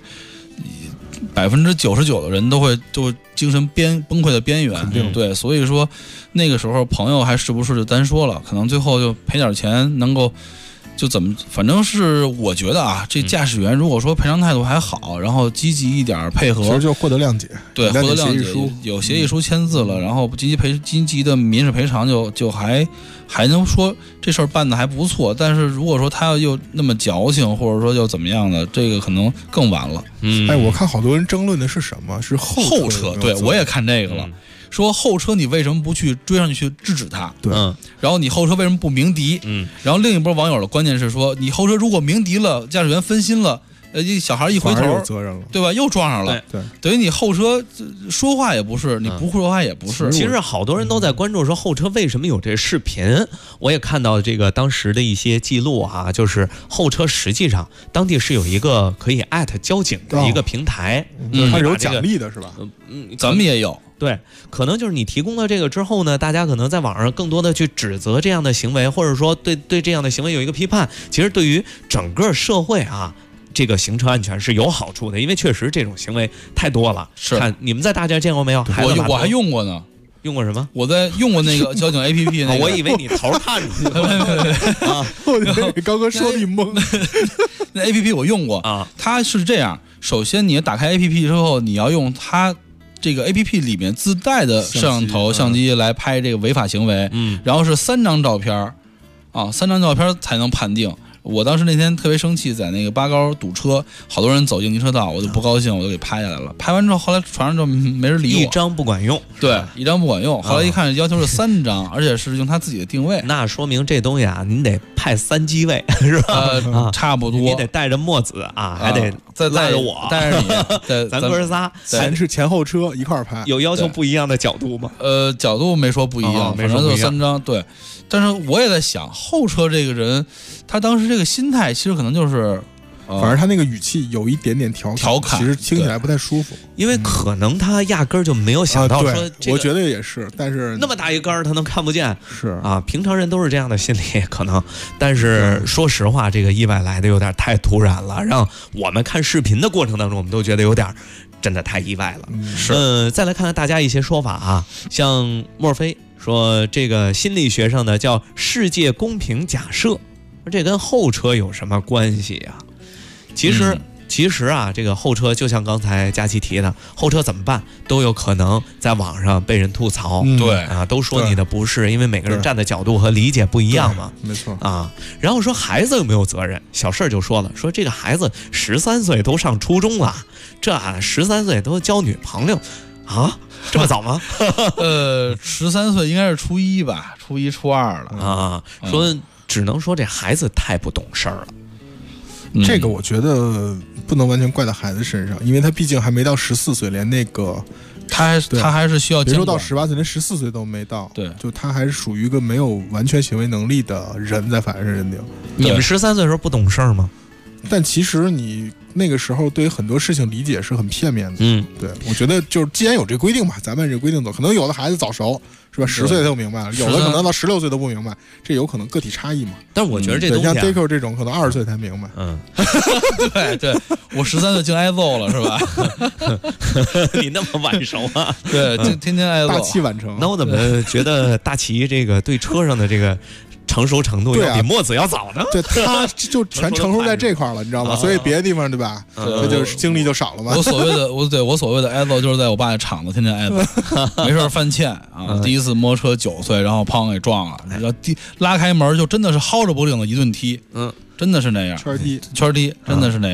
99%的人都会精神崩溃的边缘，对，所以说那个时候朋友还是不是就单说了，可能最后就赔点钱能够。就怎么，反正是我觉得啊，这驾驶员如果说赔偿态度还好，然后积极一点配合， 其实就获得谅解， 对，获得谅解，有协议书签字了，然后积极的民事赔偿就还能说这事儿办得还不错。但是如果说他又那么矫情，或者说又怎么样的，这个可能更完了。 哎，我看好多人争论的是什么？是后车，对我也看这个了。说后车你为什么不去追上去制止他？ 对， 然后你后车为什么不鸣笛？然后另一波网友的关键是说，你后车如果鸣笛了，驾驶员分心了，小孩一回头， 有责任了， 对吧？又撞上了， 对， 等于你后车说话也不是，你不说话也不是。 其实好多人都在关注说后车为什么有这视频，我也看到这个当时的一些记录啊，就是后车实际上当地是有一个可以艾特交警的一个平台， 它是有奖励的是吧？ 咱们也有。 对，可能就是你提供了这个之后呢，大家可能在网上更多的去指责这样的行为，或者说对这样的行为有一个批判。其实对于整个社会啊，这个行车安全是有好处的，因为确实这种行为太多了。 是， 看你们在大街见过没有？ 我还用过呢。 用过什么？ 我在用过那个交警 APP 那个。 我以为你头看你啊！我刚刚说你懵。 那 APP 我用过啊，它是这样：首先你打开 APP 之后，你要用它。这个 APP 里面自带的摄像头相机来拍这个违法行为，然后是3张照片啊，3张照片才能判定。我当时那天特别生气，在那个八高堵车，好多人走应急车道，我就不高兴，我就给拍下来了。拍完之后，后来传上之后没人理我， 一张不管用， 对，一张不管用。后来一看，要求是3张，而且是用他自己的定位， 那说明这东西啊，您得派3机位是吧？ 差不多， 你得带着墨子啊，还得再带着我， 带着你， 咱哥仨， 是前后车一块拍。 有要求不一样的角度吗？ 角度没说不一样， 没说不一样， 就3张，对。但是我也在想，后车这个人，他当时这个心态，其实可能就是， 反正他那个语气有一点点调侃，其实听起来不太舒服。 因为可能他压根儿就没有想到说， 我觉得也是。但是那么大一杆儿，他能看不见？ 是啊，平常人都是这样的心理可能。但是说实话，这个意外来的有点太突然了，让我们看视频的过程当中，我们都觉得有点真的太意外了。 是， 再来看看大家一些说法啊，像墨菲。说这个心理学上的叫世界公平假设，这跟后车有什么关系呀？其实啊，这个后车就像刚才佳琪提的，后车怎么办都有可能在网上被人吐槽， 对啊，都说你的不是，因为每个人站的角度和理解不一样嘛， 没错啊。然后说孩子有没有责任？小事就说了，说这个孩子13岁都上初中了，这13岁都交女朋友啊。这么早吗 ？13岁应该是初1吧，初1、初2了啊。说只能说这孩子太不懂事儿了。 这个我觉得不能完全怪到孩子身上，因为他毕竟还没到14岁，连那个他还是需要别说到18岁，连14岁都没到。 对， 就他还是属于一个没有完全行为能力的人，在法院上认定。 你们13岁的时候不懂事儿吗？ 但其实你那个时候对于很多事情理解是很片面的。对，我觉得就是既然有这规定吧，咱们这规定走。可能有的孩子早熟是吧10岁他就明白了，有的可能到16岁都不明白，这有可能个体差异嘛。 但我觉得这东西像 Deco 这种可能20岁才明白。 对，我13岁净挨揍了是吧？ 你那么晚熟啊？ 对，天天挨揍， 大器晚成。 那我怎么觉得大齐这个对车上的这个成熟程度要比墨子要早呢？ 对，他就全成熟在这块了，你知道吗？所以别的地方对吧，那就是精力就少了嘛。 我所谓的挨揍，就是在我爸那厂子天天挨揍，没事犯欠啊。第一次摸车9岁，然后砰给撞了，然后拉开门就真的是薅着脖领子一顿踢，真的是那样， 圈踢， 真的是那样。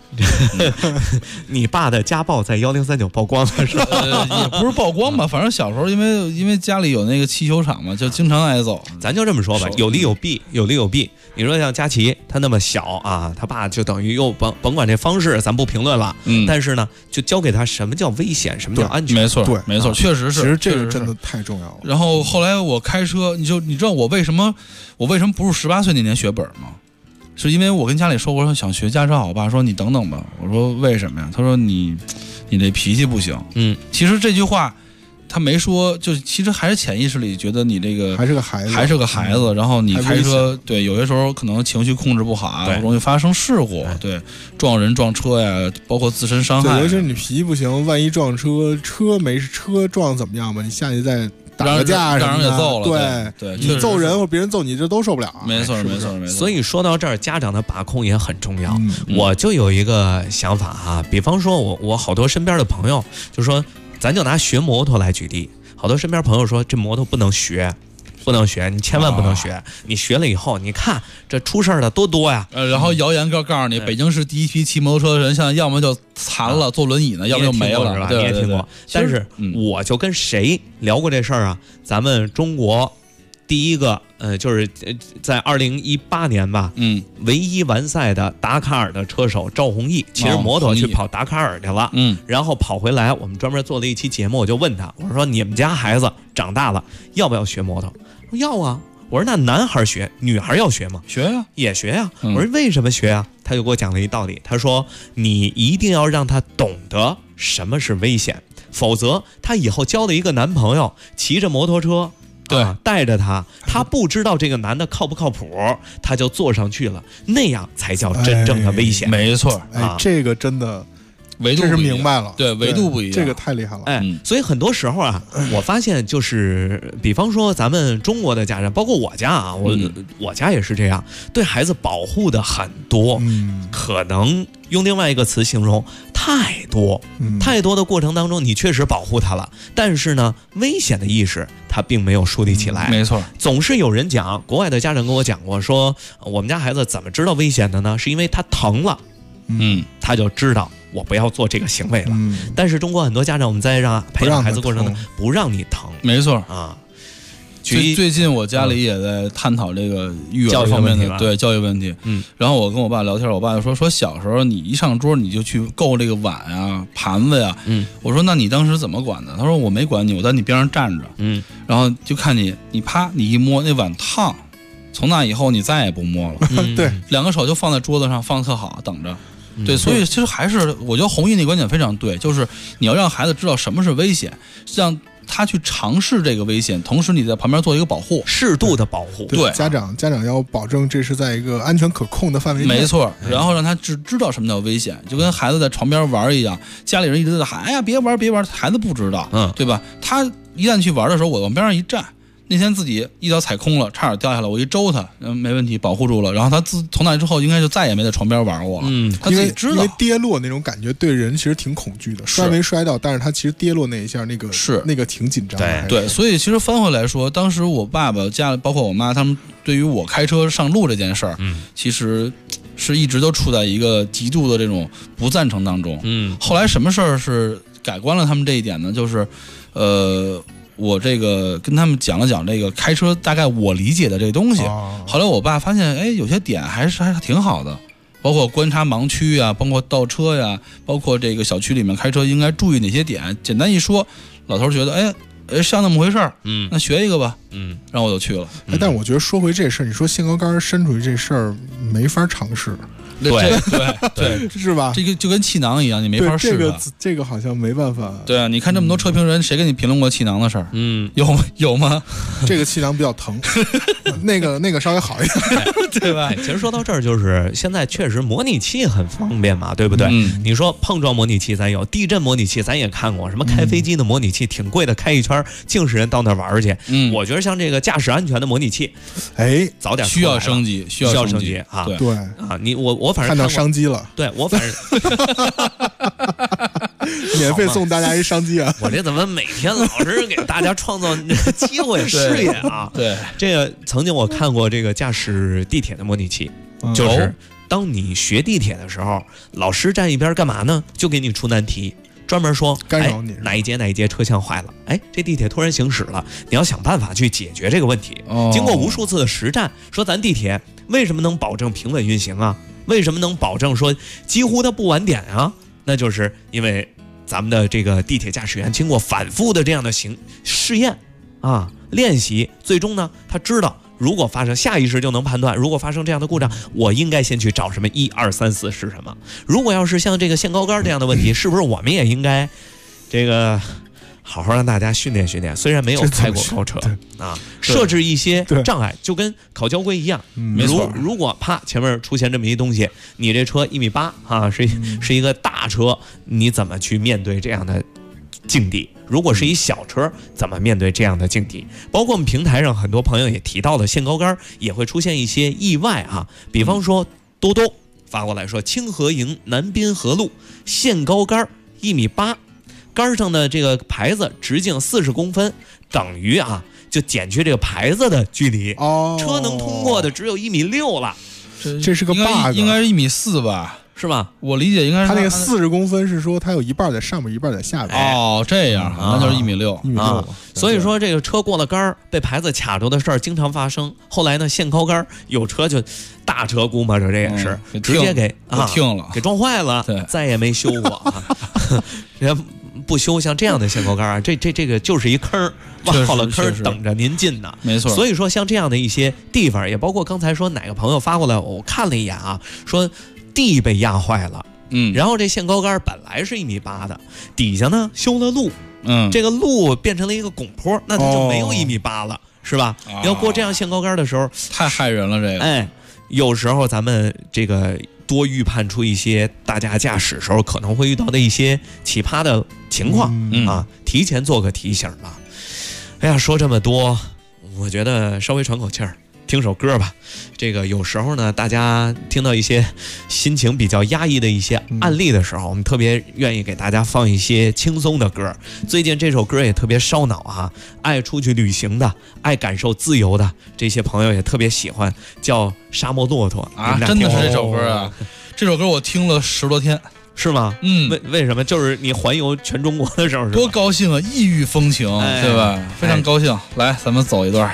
你爸的家暴在1039曝光了是吧？ 也不是曝光吧，反正小时候因为家里有那个气球场嘛，就经常挨揍。 咱就这么说吧，有利有弊，有利有弊。你说像佳琪，他那么小啊，他爸就等于又甭管这方式，咱不评论了。但是呢，就教给他什么叫危险，什么叫安全。 没错， 对， 没错，确实是。 其实这个真的太重要了。 然后后来我开车，你知道我为什么不是18岁那年学本吗？是因为我跟家里说，我说想学驾照，我爸说你等等吧。我说为什么呀？他说你这脾气不行。其实这句话他没说，就其实还是潜意识里觉得你这个还是个孩子， 然后你开车对有些时候可能情绪控制不好啊，容易发生事故，对，撞人撞车呀，包括自身伤害。 尤其是你脾气不行，万一撞车没车撞怎么样吧？你下去再打个架， 让人给揍了。对， 你揍人或别人揍你，这都受不了。 没错。 所以说到这儿，家长的把控也很重要。我就有一个想法哈，比方说我好多身边的朋友就说，咱就拿学摩托来举例，好多身边朋友说这摩托不能学，你千万不能学。你学了以后，你看这出事的多呀。 然后谣言告诉你，北京市第一批骑摩托车的人，现在要么就残了，坐轮椅呢，要么就没了， 是吧？你也听过。但是我就跟谁聊过这事儿啊？咱们中国第一个就是在2018年吧，唯一完赛的达卡尔的车手赵弘毅骑着摩托去跑达卡尔去了，然后跑回来，我们专门做了一期节目，我就问他，我说你们家孩子长大了要不要学摩托？说要啊。我说那男孩学，女孩要学吗？ 学呀， 也学呀。我说为什么学啊？他就给我讲了一道理，他说你一定要让他懂得什么是危险，否则他以后交了一个男朋友，骑着摩托车。对，带着他不知道这个男的靠不靠谱，他就坐上去了，那样才叫真正的危险。 没错， 这个真的维度是明白了， 对，维度不一样， 这个太厉害了。 所以很多时候啊，我发现就是，比方说咱们中国的家长，包括我家啊，我家也是这样，对孩子保护的很多，可能用另外一个词形容，太多的过程当中，你确实保护他了，但是呢，危险的意识他并没有树立起来。 没错， 总是有人讲，国外的家长跟我讲过，说我们家孩子怎么知道危险的呢？是因为他疼了，他就知道我不要做这个行为了。但是中国很多家长，我们在培养孩子过程中不让你疼。 没错啊。 最近我家里也在探讨这个育儿方面的教育问题。然后我跟我爸聊天，我爸就说小时候你一上桌你就去够这个碗啊盘子呀。我说那你当时怎么管的？他说我没管你，我在你边上站着。然后就看你啪你一摸那碗烫，从那以后你再也不摸了。 对， 两个手就放在桌子上放特好，等着。对，所以其实还是我觉得弘毅那观点非常对，就是你要让孩子知道什么是危险，让他去尝试这个危险，同时你在旁边做一个保护， 适度的保护。 对，家长要保证这是在一个安全可控的范围内。 没错，然后让他知道什么叫危险，就跟孩子在床边玩一样，家里人一直在喊，哎呀别玩，孩子不知道，对吧？他一旦去玩的时候，我往边上一站。那天自己一脚踩空了，差点掉下来，我一周他，没问题，保护住了。然后他从那之后，应该就再也没在床边玩过了。他自己知道， 因为跌落那种感觉对人其实挺恐惧的，摔没摔到，但是他其实跌落那一下，那个挺紧张的。 对，所以其实翻回来说，当时我爸爸家里，包括我妈，他们对于我开车上路这件事儿，其实是一直都处在一个极度的这种不赞成当中。后来什么事儿是改观了他们这一点呢？就是我这个跟他们讲了讲这个开车大概我理解的这个东西。后来我爸发现，哎，有些点还是挺好的，包括观察盲区呀，包括倒车呀，包括这个小区里面开车应该注意哪些点。简单一说，老头觉得，哎，像那么回事儿，那学一个吧，然后我就去了。 但我觉得说回这事儿，你说限高杆伸出去这事儿没法尝试。 对， 是吧？ 这个就跟气囊一样，你没法试。 这个好像没办法。 对啊，你看这么多车评人，谁给你评论过气囊的事儿？有吗？ 这个气囊比较疼，那个稍微好一点， 对吧？ 其实说到这儿，就是现在确实模拟器很方便嘛，对不对？你说碰撞模拟器咱有，地震模拟器咱也看过，什么开飞机的模拟器挺贵的，开一圈净是人到那玩去。我觉得像这个驾驶安全的模拟器，早点需要升级，需要升级啊！ 对啊，我反正看到商机了， 对我反正免费送大家一商机啊！ 我这怎么每天老是给大家创造机会事业啊？ 对， 这个曾经我看过这个驾驶地铁的模拟器，就是当你学地铁的时候，老师站一边干嘛呢？就给你出难题。专门说干扰你， 哪一节车厢坏了，这地铁突然行驶了，你要想办法去解决这个问题。经过无数次的实战，说咱地铁为什么能保证平稳运行啊？为什么能保证说几乎它不晚点啊？那就是因为咱们的这个地铁驾驶员经过反复的这样的试验啊练习，最终呢他知道，如果发生下意识就能判断，如果发生这样的故障，我应该先去找什么1、2、3、4是什么。如果要是像这个限高杆这样的问题，是不是我们也应该这个好好让大家训练训练？虽然没有开过高车啊，设置一些障碍，就跟考交规一样。 没错， 如果啪前面出现这么一东西，你这车1.8米啊，是一个大车，你怎么去面对这样的境地？如果是一小车，怎么面对这样的境地？包括我们平台上很多朋友也提到了，限高杆也会出现一些意外啊。比方说多多发过来说，清河营南滨河路限高杆1.8米，杆上的这个牌子直径40公分，等于就减去这个牌子的距离，车能通过的只有1.6米了。 这是个 bug， 应该是1.4米吧？ 是吧？ 我理解应该是它那个40公分是说它有一半在上面，一半在下面。 哦，这样，那就是1.6米 ，1.6米。 所以说这个车过了杆被牌子卡住的事儿经常发生。后来呢，限高杆有车就大车估摸着这也是直接给停了， 给撞坏了，再也没修过。人家不修像这样的限高杆这个就是一坑，挖好了坑等着您进呢。 没错。 所以说像这样的一些地方，也包括刚才说哪个朋友发过来，我看了一眼说地被压坏了，然后这限高杆本来是1.8米的，底下呢修了路，这个路变成了一个拱坡，那它就没有1.8米了，是吧？要过这样限高杆的时候， 太害人了，这个。 有时候咱们这个多预判出一些大家驾驶时候可能会遇到的一些奇葩的情况提前做个提醒吧。哎呀，说这么多，我觉得稍微喘口气儿。听首歌吧，这个有时候呢，大家听到一些心情比较压抑的一些案例的时候，我们特别愿意给大家放一些轻松的歌。最近这首歌也特别烧脑爱出去旅行的，爱感受自由的这些朋友也特别喜欢，叫《沙漠骆驼》 真的是这首歌啊！这首歌我听了10多天。 是吗？为什么？就是你环游全中国的时候， 多高兴啊！异域风情，对吧？非常高兴。来，咱们走一段。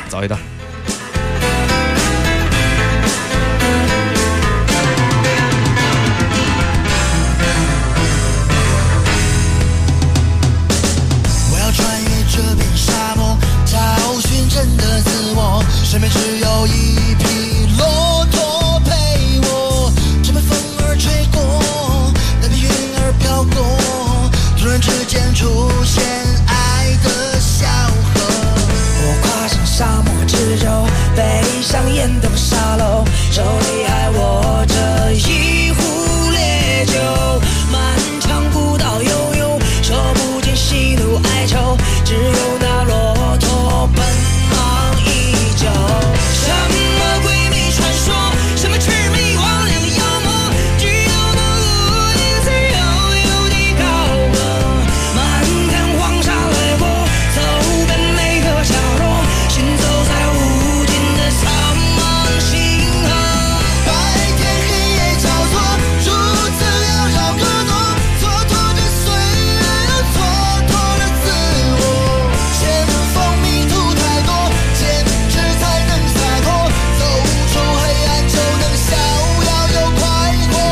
身边只有一匹骆驼陪我，正被风儿吹过，那片云儿飘过，突然之间出现爱的小河。我跨上沙漠之舟，背上烟斗沙漏，手里还握着一壶烈酒，漫长古道悠悠，说不尽喜怒哀愁，只有那骆驼奔忙依旧。什么鬼魅传说，什么魑魅魍魉妖魔，只有那无尽自由有的高歌，漫看黄沙掠过，走遍每个角落，行走在无尽的苍茫星河。白天黑夜交错，如此缭绕可多，蹉跎着岁月，又蹉跎了自我。前方迷途太多，坚持才能洒脱，走出黑暗就能逍遥又快活。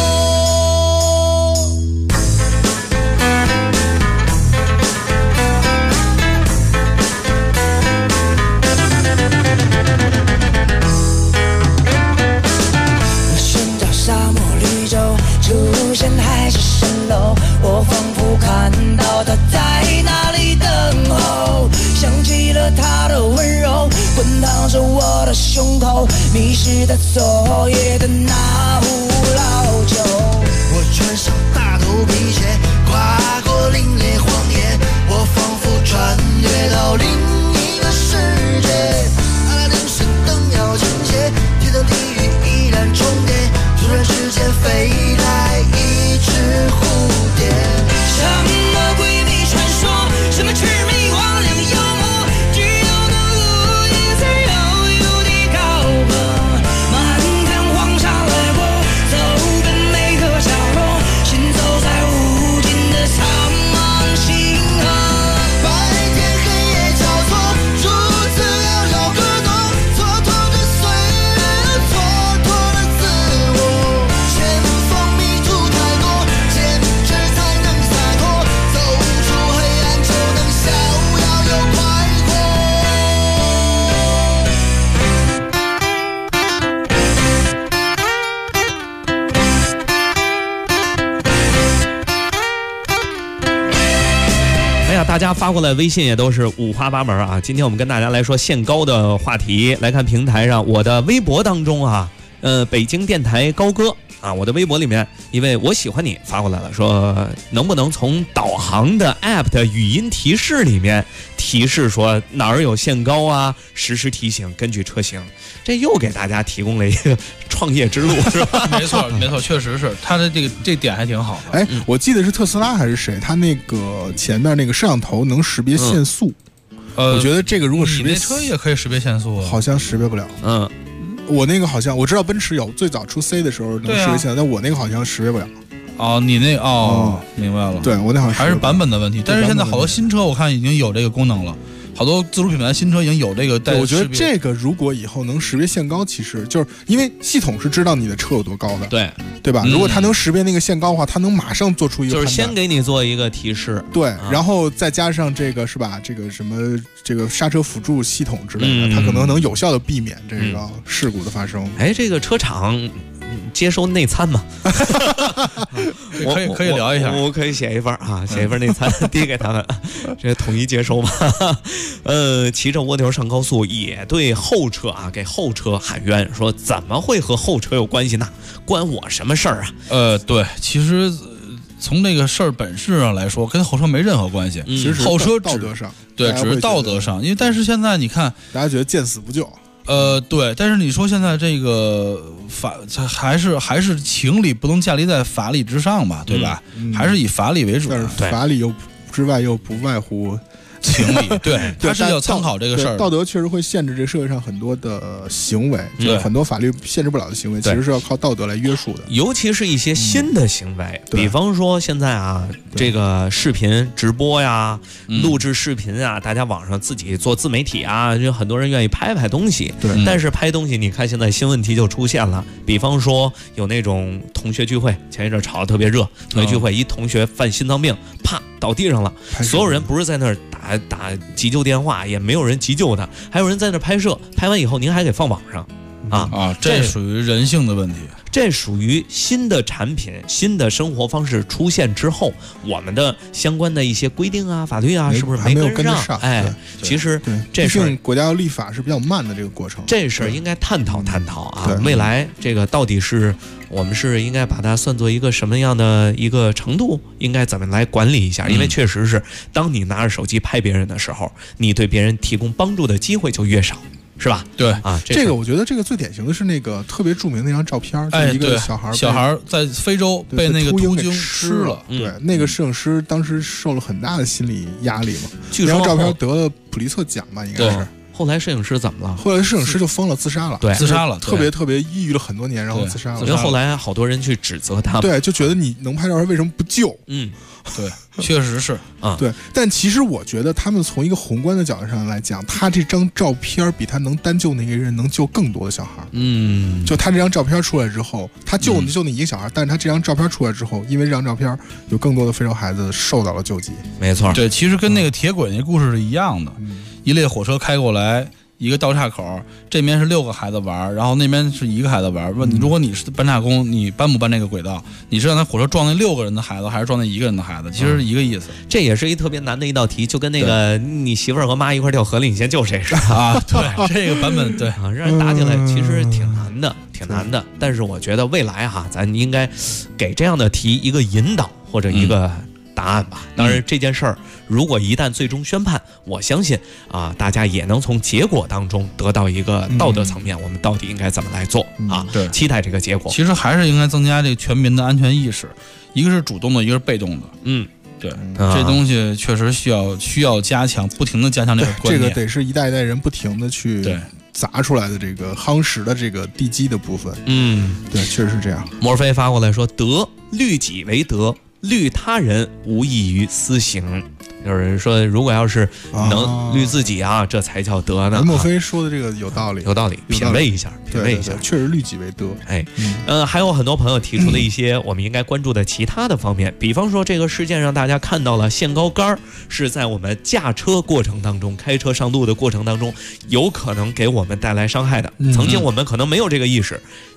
我寻找沙漠绿洲，出现还是蜃楼，我仿佛看到他在那里等候，想起了他的温柔，滚烫着我的胸口，迷失在昨夜的那壶老酒。我穿上大头皮鞋，跨过凛冽荒野，我仿佛穿越到另一个世界。阿拉丁神灯要倾斜，天堂地狱依然重叠，突然之间飞来一只蝴蝶。什么鬼魅传说，什么魑魅魍魉妖魔，只有那无尽自由有的高歌，漫看黄沙掠过， 大家发过来微信也都是五花八门啊。今天我们跟大家来说限高的话题，来看平台上我的微博当中啊，北京电台高歌啊，我的微博里面一位我喜欢你发过来了，说能不能从导航的 app 的语音提示里面提示说哪儿有限高啊，实时提醒，根据车型。这又给大家提供了一个创业之路，是吧？ 没错，没错，确实是他的这点还挺好的。 哎，我记得是特斯拉还是谁，他那个前面那个摄像头能识别限速。我觉得这个如果识别， 你那车也可以识别限速啊？ 好像识别不了。我那个好像我知道奔驰有，最早出 C 的时候能识别限速，但我那个好像识别不了。 哦，你那明白了。 对我那好像还是版本的问题，但是现在好多新车我看已经有这个功能了。好多自主品牌新车已经有这个带。 我觉得这个如果以后能识别限高，其实就是因为系统是知道你的车有多高的，对吧？如果它能识别那个限高的话，它能马上做出一个判断， 就是先给你做一个提示， 对，然后再加上这个是吧？这个什么这个刹车辅助系统之类的，它可能有效的避免这个事故的发生。 哎，这个车厂接收内参嘛？ 可以聊一下， 我可以写一份啊，写一份内参递给他们，这统一接收吧。骑着蜗牛上高速也对后车啊，给后车喊冤，说怎么会和后车有关系呢？关我什么事儿啊？ 对，其实从这个事儿本质上来说，跟后车没任何关系。 其实后车道德上， 对，只是道德上，因为但是现在你看， 大家觉得见死不救。 对，但是你说现在这个法还是情理不能驾立在法理之上吧，对吧？还是以法理为主。 但是法理之外又不外乎情理，对，它是要参考这个事儿。 道德确实会限制这社会上很多的行为，就是很多法律限制不了的行为，其实是要靠道德来约束的。 尤其是一些新的行为，比方说现在啊，这个视频直播呀、录制视频啊，大家网上自己做自媒体啊，就很多人愿意拍东西。 对， 但是拍东西，你看现在新问题就出现了，比方说有那种同学聚会，前一阵炒得特别热，同学聚会，一同学犯心脏病，啪倒地上了，所有人不是在那儿打急救电话，也没有人急救他，还有人在那拍摄，拍完以后您还给放网上这属于人性的问题。 这属于新的产品、新的生活方式出现之后，我们的相关的一些规定啊、法律啊，是不是没有跟上？ 哎，其实这事儿国家要立法是比较慢的这个过程。 这事儿应该探讨啊，未来这个到底是我们是应该把它算作一个什么样的一个程度，应该怎么来管理一下？因为确实是，当你拿着手机拍别人的时候，你对别人提供帮助的机会就越少。是吧？ 对啊， 这个我觉得这个最典型的是那个特别著名的那张照片，就是一个小孩在非洲被那个秃鹰吃了。 对，那个摄影师当时受了很大的心理压力嘛。 据说那张照片得了普利策奖吧，应该是。 后来摄影师怎么了？ 后来摄影师就疯了，自杀了。 对， 自杀了， 特别抑郁了很多年，然后自杀了。 因为后来好多人去指责他， 对，就觉得你能拍照片为什么不救？ 对，确实是对，但其实我觉得他们从一个宏观的角度上来讲，他这张照片比他能单救那个人能救更多的小孩。就他这张照片出来之后，他救那一个小孩，但是他这张照片出来之后，因为这张照片有更多的非洲孩子受到了救济。 没错， 对，其实跟那个铁轨那故事是一样的，一列火车开过来。一个道岔口，这边是6个孩子玩，然后那边是1个孩子玩。问你，如果你是搬岔工，你搬不搬这个轨道？你是让他火车撞那6个人的孩子，还是撞那1个人的孩子？其实是一个意思。 这也是一特别难的一道题，就跟那个你媳妇儿和妈一块掉河里，你先救谁是啊？对，这个版本对啊，让人打起来其实挺难的，挺难的。但是我觉得未来咱应该给这样的题一个引导或者一个答案吧。当然这件事儿如果一旦最终宣判，我相信大家也能从结果当中得到一个道德层面，我们到底应该怎么来做对， 期待这个结果。 其实还是应该增加这个全民的安全意识，一个是主动的，一个是被动的。对，这东西确实需要加强，不停的加强这个观念。 这个得是一代一代人不停的去砸出来的这个夯实的这个地基的部分。对，确实是这样。 墨菲发过来说：“德，虑己为德，虑他人无异于私刑。”有人说，如果要是能虑自己这才叫德呢。 墨菲说的这个有道理， 有道理，品味一下，品味一下， 确实虑己为德。 还有很多朋友提出了一些我们应该关注的其他的方面，比方说这个事件让大家看到了限高杆是在我们驾车过程当中、开车上路的过程当中，有可能给我们带来伤害的。曾经我们可能没有这个意识。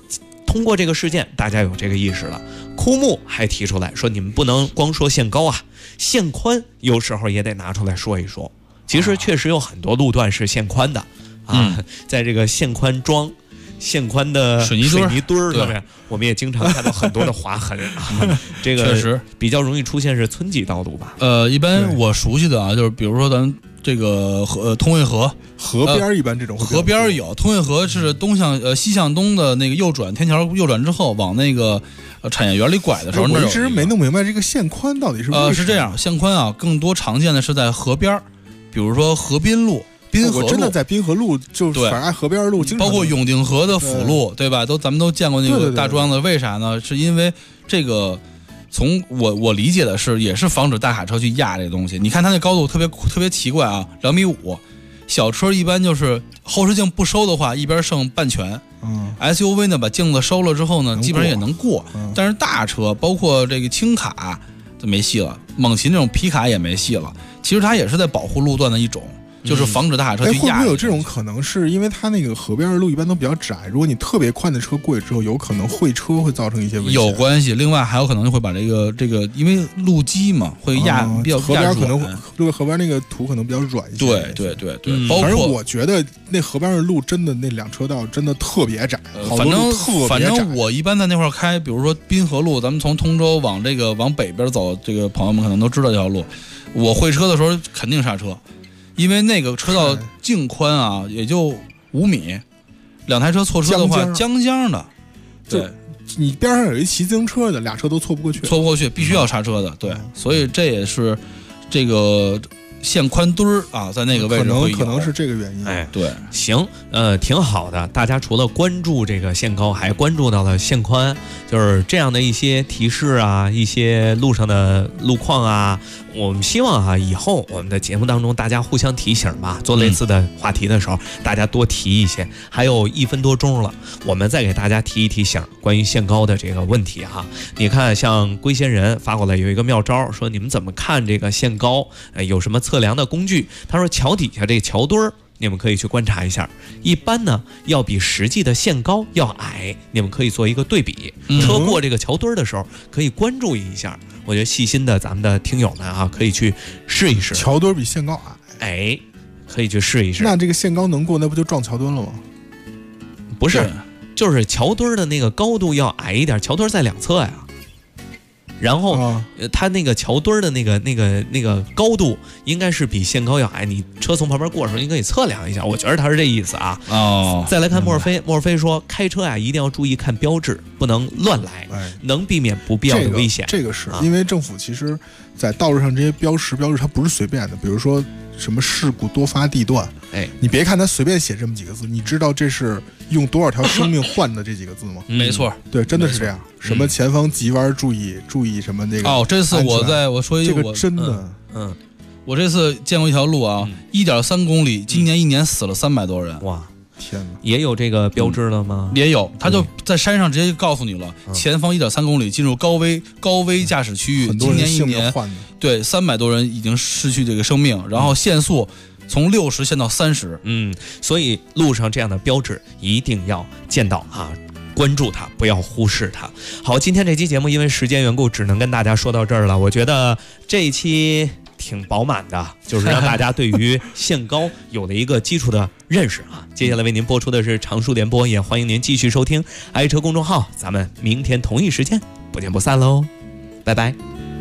通过这个事件，大家有这个意识了。枯木还提出来说，你们不能光说限高啊，限宽有时候也得拿出来说一说。其实确实有很多路段是限宽的啊，在这个限宽桩、限宽的水泥墩上面，我们也经常看到很多的划痕啊。这个确实比较容易出现是村级道路吧？ 一般我熟悉的啊，就是比如说咱这个通惠河边一般这种河边有通惠河是西向东的那个右转天桥右转之后往那个产业园里拐的时候， 我一直没弄明白这个限宽到底是是这样，限宽啊更多常见的是在河边，比如说河滨路。滨河路， 我真的在滨河路，就反正河边路， 包括永定河的辅路，对吧？咱们都见过那个大桩子，为啥呢？是因为这个，从我理解的是，也是防止大卡车去压这个东西。你看它那高度特别奇怪啊，2.5米，小车一般就是后视镜不收的话，一边剩半拳。SUV 呢把镜子收了之后呢，基本上也能过。但是大车包括这个轻卡就没戏了，猛禽这种皮卡也没戏了。其实它也是在保护路段的一种。就是防止大卡车去压。 会不会有这种可能？是因为它那个河边的路一般都比较窄，如果你特别宽的车过去之后，有可能会车会造成一些危险。 有关系，另外还有可能会把这个，因为路基嘛，会压比较河边可能河边那个土可能比较软一些。 对， 包括我觉得那河边的路真的那2车道真的特别窄， 反正我一般在那块开，比如说滨河路，咱们从通州往北边走，这个朋友们可能都知道这条路。我会车的时候肯定刹车。因为那个车道净宽啊，也就5米，2台车错车的话，将的。对， 你边上有一骑自行车的，2车都错不过去， 必须要刹车的。对，所以这也是这个限宽墩儿啊，在那个位置可能是这个原因。 哎， 对， 行，挺好的。大家除了关注这个限高，还关注到了限宽，就是这样的一些提示啊，一些路上的路况啊。我们希望以后我们的节目当中大家互相提醒吧，做类似的话题的时候，大家多提一些。还有1分多钟了，我们再给大家提一提醒关于限高的这个问题哈。你看，像龟仙人发过来有一个妙招，说你们怎么看这个限高？有什么测量的工具？他说桥底下这个桥墩儿，你们可以去观察一下，一般呢要比实际的限高要矮，你们可以做一个对比。车过这个桥墩儿的时候，可以关注一下。我觉得细心的咱们的听友们可以去试一试。 桥墩比限高矮，可以去试一试。 那这个限高能过，那不就撞桥墩了吗？ 不是，就是桥墩的那个高度要矮一点，桥墩在2侧呀。然后，它那个桥墩的那个高度应该是比限高要矮。你车从旁边过的时候，应该也测量一下。我觉得他是这意思啊。再来看墨尔菲，墨尔菲说开车一定要注意看标志，不能乱来，能避免不必要的危险。 这个是因为政府其实在道路上这些标识它不是随便的，比如说什么事故多发地段，你别看它随便写这么几个字，你知道这是用多少条生命换的这几个字吗？ 没错， 对，真的是这样。什么前方急弯注意什么那个。 这次我说一句，这个真的， 我这次见过一条路啊，1.3公里，今年1年死了300多人。 哇， 天哪！ 也有这个标志了吗？ 也有，他就在山上直接就告诉你了，前方1.3公里进入高危驾驶区域，今年1年对300多人已经失去这个生命，然后限速从60限到30。 所以路上这样的标志一定要见到关注它，不要忽视它。好，今天这期节目因为时间缘故，只能跟大家说到这儿了。我觉得这一期挺饱满的，就是让大家对于限高有了一个基础的认识接下来为您播出的是常数联播，也欢迎您继续收听爱车公众号，咱们明天同一时间不见不散喽，拜拜。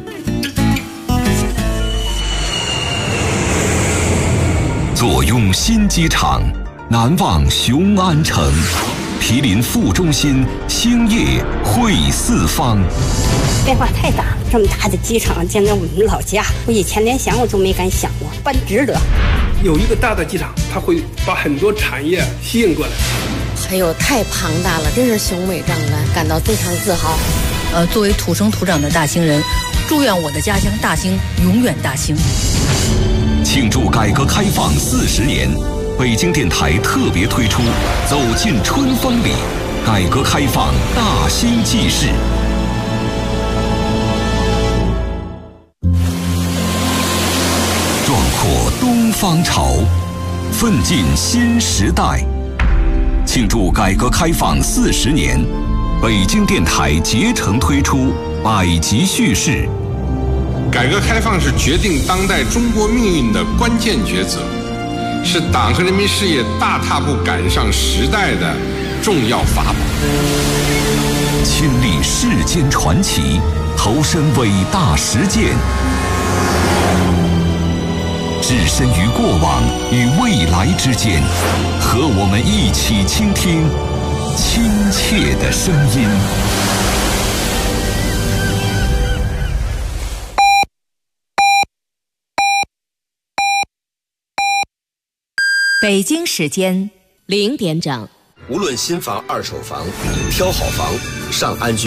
坐拥新机场，难忘雄安城。毗邻副中心，兴业汇四方。 变化太大，这么大的机场，简直我们老家，我以前连想我都没敢想过，办值得。 有一个大的机场，它会把很多产业吸引过来。 还有太庞大了，真是雄伟壮观，感到非常自豪。 作为土生土长的大兴人，祝愿我的家乡大兴永远大兴。 庆祝改革开放40年。北京电台特别推出《走进春风里》，改革开放大兴纪事。壮阔东方潮，奋进新时代。庆祝改革开放40年， 北京电台竭诚推出百集叙事。 改革开放是决定当代中国命运的关键抉择，是党和人民事业大踏步赶上时代的重要法宝。 亲历世间传奇，投身伟大实践，置身于过往与未来之间，和我们一起倾听亲切的声音。 北京时间0点整。 无论新房、二手房，挑好房，上安居。